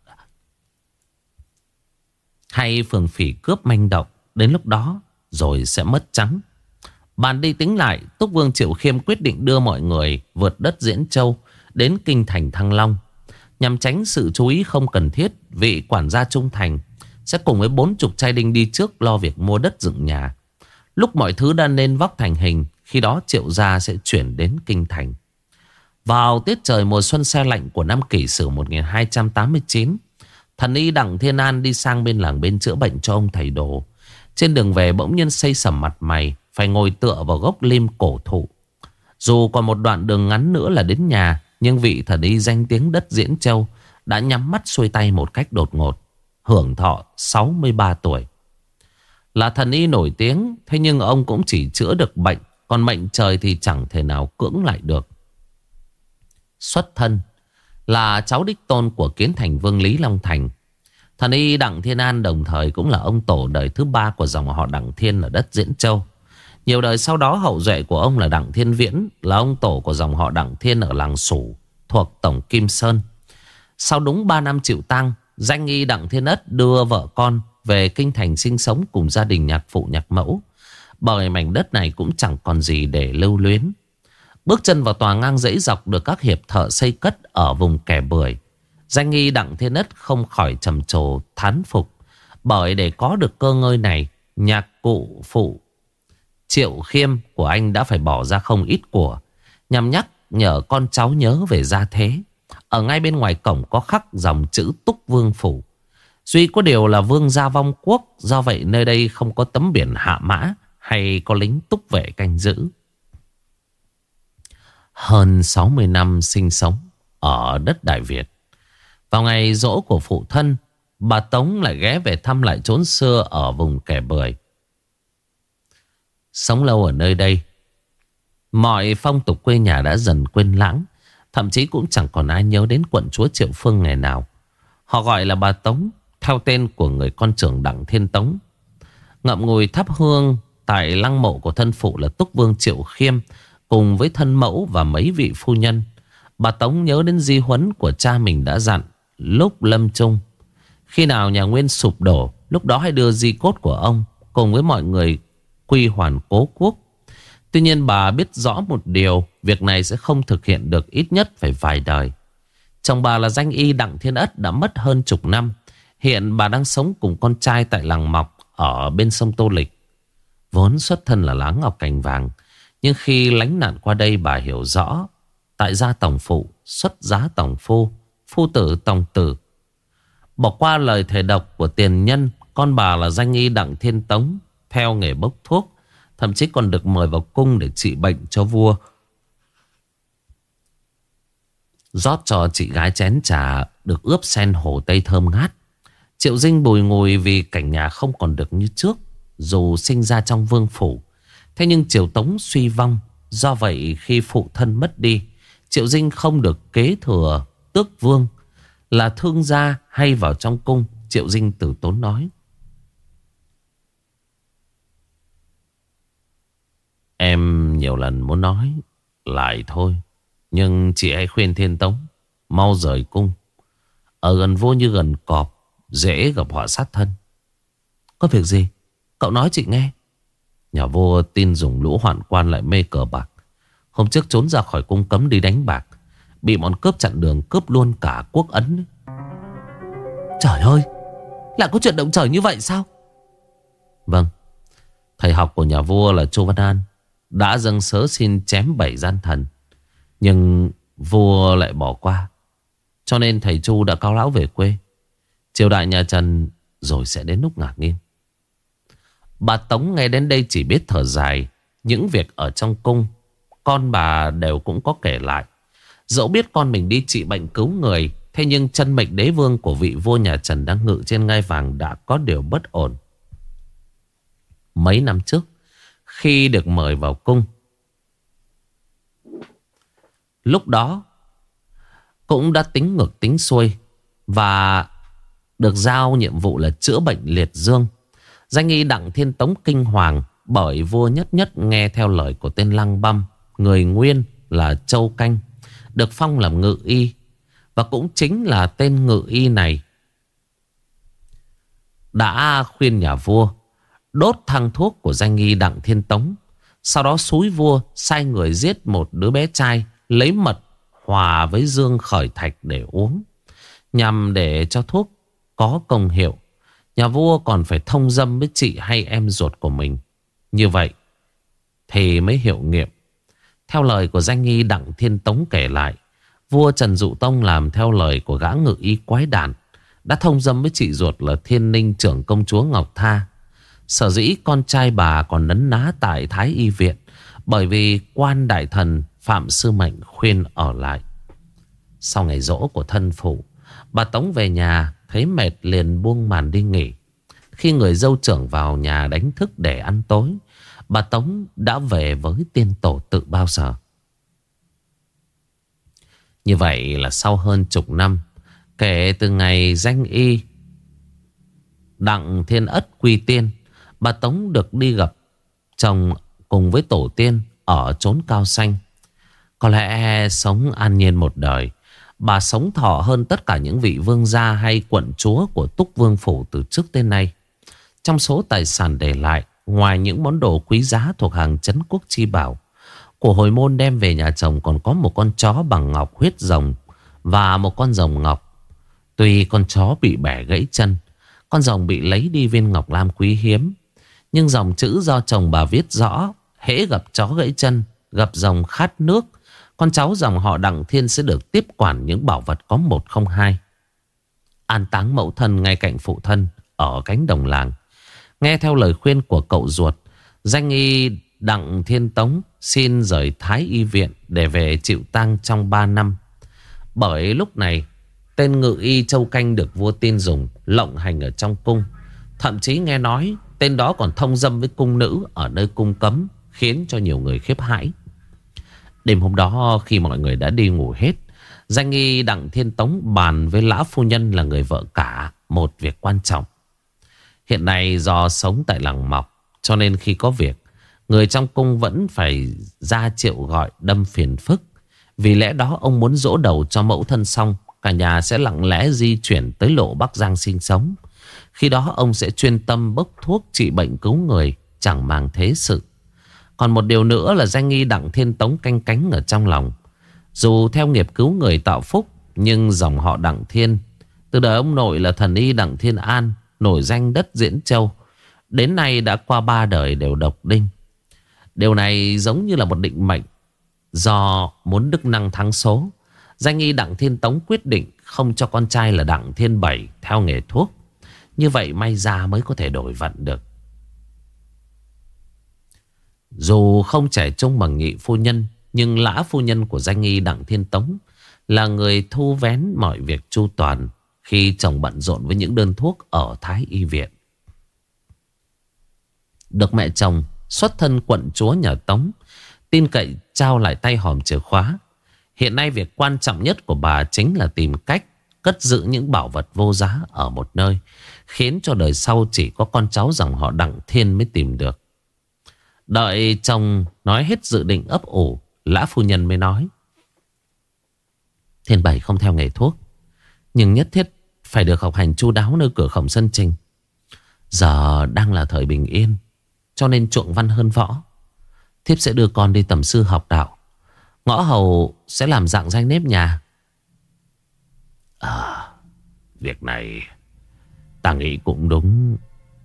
hay phường phỉ cướp manh động, đến lúc đó rồi sẽ mất trắng. Bàn đi tính lại, Túc Vương Triệu Khiêm quyết định đưa mọi người vượt đất Diễn Châu đến kinh thành Thăng Long. Nhằm tránh sự chú ý không cần thiết, vị quản gia trung thành sẽ cùng với 40 trai đinh đi trước lo việc mua đất dựng nhà. Lúc mọi thứ đã nên vóc thành hình, khi đó Triệu gia sẽ chuyển đến kinh thành. Vào tiết trời mùa xuân se lạnh của năm Kỷ Sửu 1289, thần y Đặng Thiên An đi sang bên làng bên chữa bệnh cho ông thầy đồ. Trên đường về bỗng nhiên xây sẩm mặt mày, phải ngồi tựa vào gốc lim cổ thụ. Dù còn một đoạn đường ngắn nữa là đến nhà, nhưng vị thần y danh tiếng đất Diễn Châu đã nhắm mắt xuôi tay một cách đột ngột, hưởng thọ 63 tuổi. Là thần y nổi tiếng, thế nhưng ông cũng chỉ chữa được bệnh, còn mệnh trời thì chẳng thể nào cưỡng lại được. Xuất thân là cháu đích tôn của Kiến Thành Vương Lý Long Thành. Thần y Đặng Thiên An đồng thời cũng là ông tổ đời thứ 3 của dòng họ Đặng Thiên ở đất Diễn Châu. Nhiều đời sau đó hậu duệ của ông là Đặng Thiên Viễn, là ông tổ của dòng họ Đặng Thiên ở làng Sủ thuộc tổng Kim Sơn. Sau đúng 3 năm chịu tang, danh y Đặng Thiên Ất đưa vợ con về kinh thành sinh sống cùng gia đình nhạc phụ nhạc mẫu. Bởi mảnh đất này cũng chẳng còn gì để lưu luyến. Bước chân vào tòa ngang dãy dọc được các hiệp thợ xây cất ở vùng Kẻ Bưởi, danh y Đặng Thiên Ất không khỏi trầm trồ thán phục. Bởi để có được cơ ngơi này, nhạc cụ phụ Triệu Khiêm của anh đã phải bỏ ra không ít của, nhằm nhắc nhở con cháu nhớ về gia thế. Ở ngay bên ngoài cổng có khắc dòng chữ Túc Vương Phủ. Duy có điều là vương gia vong quốc, do vậy nơi đây không có tấm biển hạ mã hay có lính túc vệ canh giữ. Hơn 60 năm sinh sống ở đất Đại Việt, vào ngày giỗ của phụ thân, bà Tống lại ghé về thăm lại chốn xưa ở vùng Kẻ Bưởi. Sống lâu ở nơi đây, mọi phong tục quê nhà đã dần quên lãng. Thậm chí cũng chẳng còn ai nhớ đến quận chúa Triệu Phương ngày nào. Họ gọi là bà Tống theo tên của người con trưởng Đặng Thiên Tống. Ngậm ngùi thắp hương tại lăng mộ của thân phụ là Túc Vương Triệu Khiêm cùng với thân mẫu và mấy vị phu nhân. Bà Tống nhớ đến di huấn của cha mình đã dặn lúc lâm chung: khi nào nhà Nguyên sụp đổ, lúc đó hãy đưa di cốt của ông cùng với mọi người quy hoàn Cố Quốc. Tuy nhiên bà biết rõ một điều, việc này sẽ không thực hiện được, ít nhất phải vài đời. Chồng bà là danh y Đặng Thiên Ất đã mất hơn chục năm. Hiện bà đang sống cùng con trai tại làng Mọc ở bên sông Tô Lịch. Vốn xuất thân là lá ngọc cành vàng, nhưng khi lánh nạn qua đây bà hiểu rõ tại gia tổng phụ, xuất giá tổng phu, phu tử tổng tử. Bỏ qua lời thề độc của tiền nhân, con bà là danh y Đặng Thiên Tống theo nghề bốc thuốc, thậm chí còn được mời vào cung để trị bệnh cho vua. Rót cho chị gái chén trà được ướp sen hồ tây thơm ngát. Triệu Dinh bùi ngùi vì cảnh nhà không còn được như trước. Dù sinh ra trong vương phủ, thế nhưng Triều Tống suy vong. Do vậy khi phụ thân mất đi, Triệu Dinh không được kế thừa tước vương, là thương gia hay vào trong cung. Triệu Dinh từ tốn nói: Em nhiều lần muốn nói lại thôi, nhưng chị hãy khuyên Thiên Tống mau rời cung. Ở gần vua như gần cọp, dễ gặp họa sát thân. Có việc gì? Cậu nói chị nghe. Nhà vua tin dùng lũ hoạn quan lại mê cờ bạc. Hôm trước trốn ra khỏi cung cấm đi đánh bạc, bị bọn cướp chặn đường, cướp luôn cả quốc ấn. Trời ơi, lại có chuyện động trời như vậy sao? Vâng, thầy học của nhà vua là Chu Văn An đã dâng sớ xin chém 7 gian thần, nhưng vua lại bỏ qua. Cho nên thầy Chu đã cáo lão về quê. Triều đại nhà Trần rồi sẽ đến lúc ngạc nhiên. Bà Tống nghe đến đây chỉ biết thở dài. Những việc ở trong cung con bà đều cũng có kể lại. Dẫu biết con mình đi trị bệnh cứu người, thế nhưng chân mệnh đế vương của vị vua nhà Trần đang ngự trên ngai vàng đã có điều bất ổn. Mấy năm trước, khi được mời vào cung, lúc đó cũng đã tính ngược tính xuôi và được giao nhiệm vụ là chữa bệnh liệt dương. Danh y Đặng Thiên Tống kinh hoàng bởi vua nhất nhất nghe theo lời của tên Lăng Băm, người nguyên là Châu Canh, được phong làm ngự y. Và cũng chính là tên ngự y này đã khuyên nhà vua đốt thang thuốc của danh y Đặng Thiên Tống. Sau đó xúi vua sai người giết một đứa bé trai, lấy mật hòa với dương khởi thạch để uống, nhằm để cho thuốc có công hiệu. Nhà vua còn phải thông dâm với chị hay em ruột của mình, như vậy thì mới hiệu nghiệm. Theo lời của danh y Đặng Thiên Tống kể lại, vua Trần Dụ Tông làm theo lời của gã ngự y quái đản, đã thông dâm với chị ruột là Thiên Ninh trưởng công chúa Ngọc Tha. Sở dĩ con trai bà còn nấn ná tại Thái Y Viện, bởi vì quan đại thần Phạm Sư Mệnh khuyên ở lại. Sau ngày giỗ của thân phụ, bà Tống về nhà thấy mệt liền buông màn đi nghỉ. Khi người dâu trưởng vào nhà đánh thức để ăn tối, bà Tống đã về với tiên tổ tự bao giờ. Như vậy là sau hơn chục năm kể từ ngày danh y Đặng Thiên Ất quy tiên, bà Tống được đi gặp chồng cùng với tổ tiên ở chốn cao xanh. Có lẽ sống an nhiên một đời, bà sống thọ hơn tất cả những vị vương gia hay quận chúa của Túc Vương Phủ từ trước tới nay. Trong số tài sản để lại, ngoài những món đồ quý giá thuộc hàng trấn quốc chi bảo, của hồi môn đem về nhà chồng còn có một con chó bằng ngọc huyết rồng và một con rồng ngọc. Tuy con chó bị bẻ gãy chân, con rồng bị lấy đi viên ngọc lam quý hiếm, nhưng dòng chữ do chồng bà viết rõ: hễ gặp chó gãy chân, gặp rồng khát nước, con cháu dòng họ Đặng Thiên sẽ được tiếp quản những bảo vật có 102. An táng mẫu thân ngay cạnh phụ thân ở cánh đồng làng. Nghe theo lời khuyên của cậu ruột, danh y Đặng Thiên Tống xin rời Thái Y Viện để về chịu tang trong 3 năm. Bởi lúc này tên ngự y Châu Canh được vua tin dùng lộng hành ở trong cung. Thậm chí nghe nói tên đó còn thông dâm với cung nữ ở nơi cung cấm, khiến cho nhiều người khiếp hãi. Đêm hôm đó khi mọi người đã đi ngủ hết, danh y Đặng Thiên Tống bàn với lã phu nhân là người vợ cả một việc quan trọng. Hiện nay do sống tại làng mọc, cho nên khi có việc, người trong cung vẫn phải ra triệu gọi đâm phiền phức. Vì lẽ đó ông muốn dỗ đầu cho mẫu thân xong, cả nhà sẽ lặng lẽ di chuyển tới lộ Bắc Giang sinh sống. Khi đó ông sẽ chuyên tâm bốc thuốc trị bệnh cứu người, chẳng màng thế sự. Còn một điều nữa là danh y Đặng Thiên Tống canh cánh ở trong lòng. Dù theo nghiệp cứu người tạo phúc, nhưng dòng họ Đặng Thiên, từ đời ông nội là thần y Đặng Thiên An, nổi danh đất Diễn Châu, đến nay đã qua 3 đời đều độc đinh. Điều này giống như là một định mệnh. Do muốn đức năng thắng số, danh y Đặng Thiên Tống quyết định không cho con trai là Đặng Thiên Bảy theo nghề thuốc. Như vậy may ra mới có thể đổi vận được. Dù không trẻ trung bằng nhị phu nhân, nhưng lã phu nhân của danh y Đặng Thiên Tống là người thu vén mọi việc chu toàn khi chồng bận rộn với những đơn thuốc ở Thái Y Viện. Được mẹ chồng xuất thân quận chúa nhà Tống tin cậy trao lại tay hòm chìa khóa. Hiện nay việc quan trọng nhất của bà chính là tìm cách cất giữ những bảo vật vô giá ở một nơi, khiến cho đời sau chỉ có con cháu dòng họ Đặng Thiên mới tìm được. Đợi chồng nói hết dự định ấp ủ, Lã phu nhân mới nói: Thiên Bảy không theo nghề thuốc, nhưng nhất thiết phải được học hành chu đáo nơi cửa khổng sân trình. Giờ đang là thời bình yên, cho nên chuộng văn hơn võ. Thiếp sẽ đưa con đi tầm sư học đạo. Ngõ hầu sẽ làm dạng danh nếp nhà. Việc này ta nghĩ cũng đúng.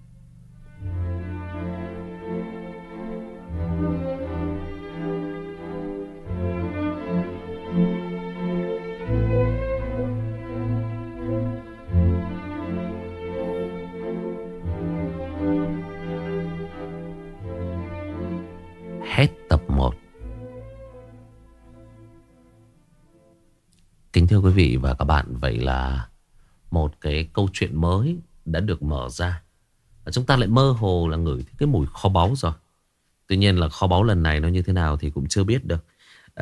Hết tập 1. Kính thưa quý vị và các bạn, vậy là một cái câu chuyện mới đã được mở ra. Và chúng ta lại mơ hồ là ngửi thấy cái mùi kho báu rồi. Tuy nhiên là kho báu lần này nó như thế nào thì cũng chưa biết được.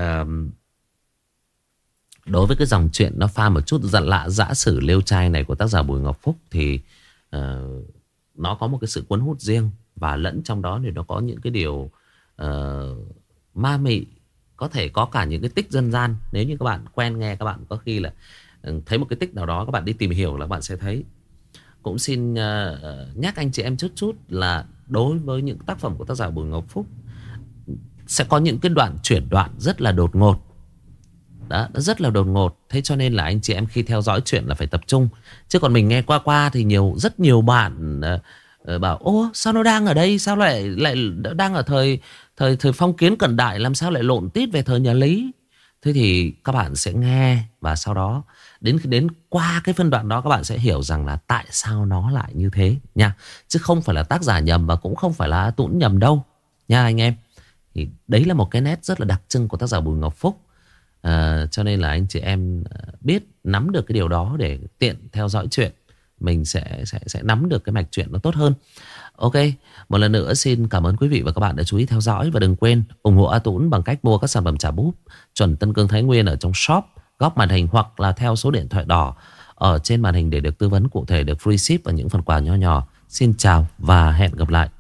Đối với cái dòng chuyện nó pha một chút dặn lạ dã sử liêu trai này của tác giả Bùi Ngọc Phúc thì nó có một cái sự cuốn hút riêng. Và lẫn trong đó thì nó có những cái điều ma mị, có thể có cả những cái tích dân gian. Nếu như các bạn quen nghe, các bạn có khi là thấy một cái tích nào đó, các bạn đi tìm hiểu là các bạn sẽ thấy. Cũng xin nhắc anh chị em chút là đối với những tác phẩm của tác giả Bùi Ngọc Phúc sẽ có những cái chuyển đoạn rất là đột ngột. Đó, nó rất là đột ngột. Thế cho nên là anh chị em khi theo dõi chuyện là phải tập trung. Chứ còn mình nghe qua thì rất nhiều bạn bảo: ô sao nó đang ở đây, sao lại đang ở thời phong kiến cận đại, làm sao lại lộn tít về thời nhà Lý. Thế thì các bạn sẽ nghe, và sau đó đến qua cái phân đoạn đó các bạn sẽ hiểu rằng là tại sao nó lại như thế nha. Chứ không phải là tác giả nhầm và cũng không phải là Tũng nhầm đâu nha anh em. Thì đấy là một cái nét rất là đặc trưng của tác giả Bùi Ngọc Phúc. Cho nên là anh chị em biết nắm được cái điều đó để tiện theo dõi chuyện, mình sẽ nắm được cái mạch chuyện nó tốt hơn. Ok, một lần nữa xin cảm ơn quý vị và các bạn đã chú ý theo dõi. Và đừng quên ủng hộ A Tũng bằng cách mua các sản phẩm trà búp chuẩn Tân Cương Thái Nguyên ở trong shop góc màn hình, hoặc là theo số điện thoại đỏ ở trên màn hình để được tư vấn cụ thể, được free ship và những phần quà nho nhỏ. Xin chào và hẹn gặp lại.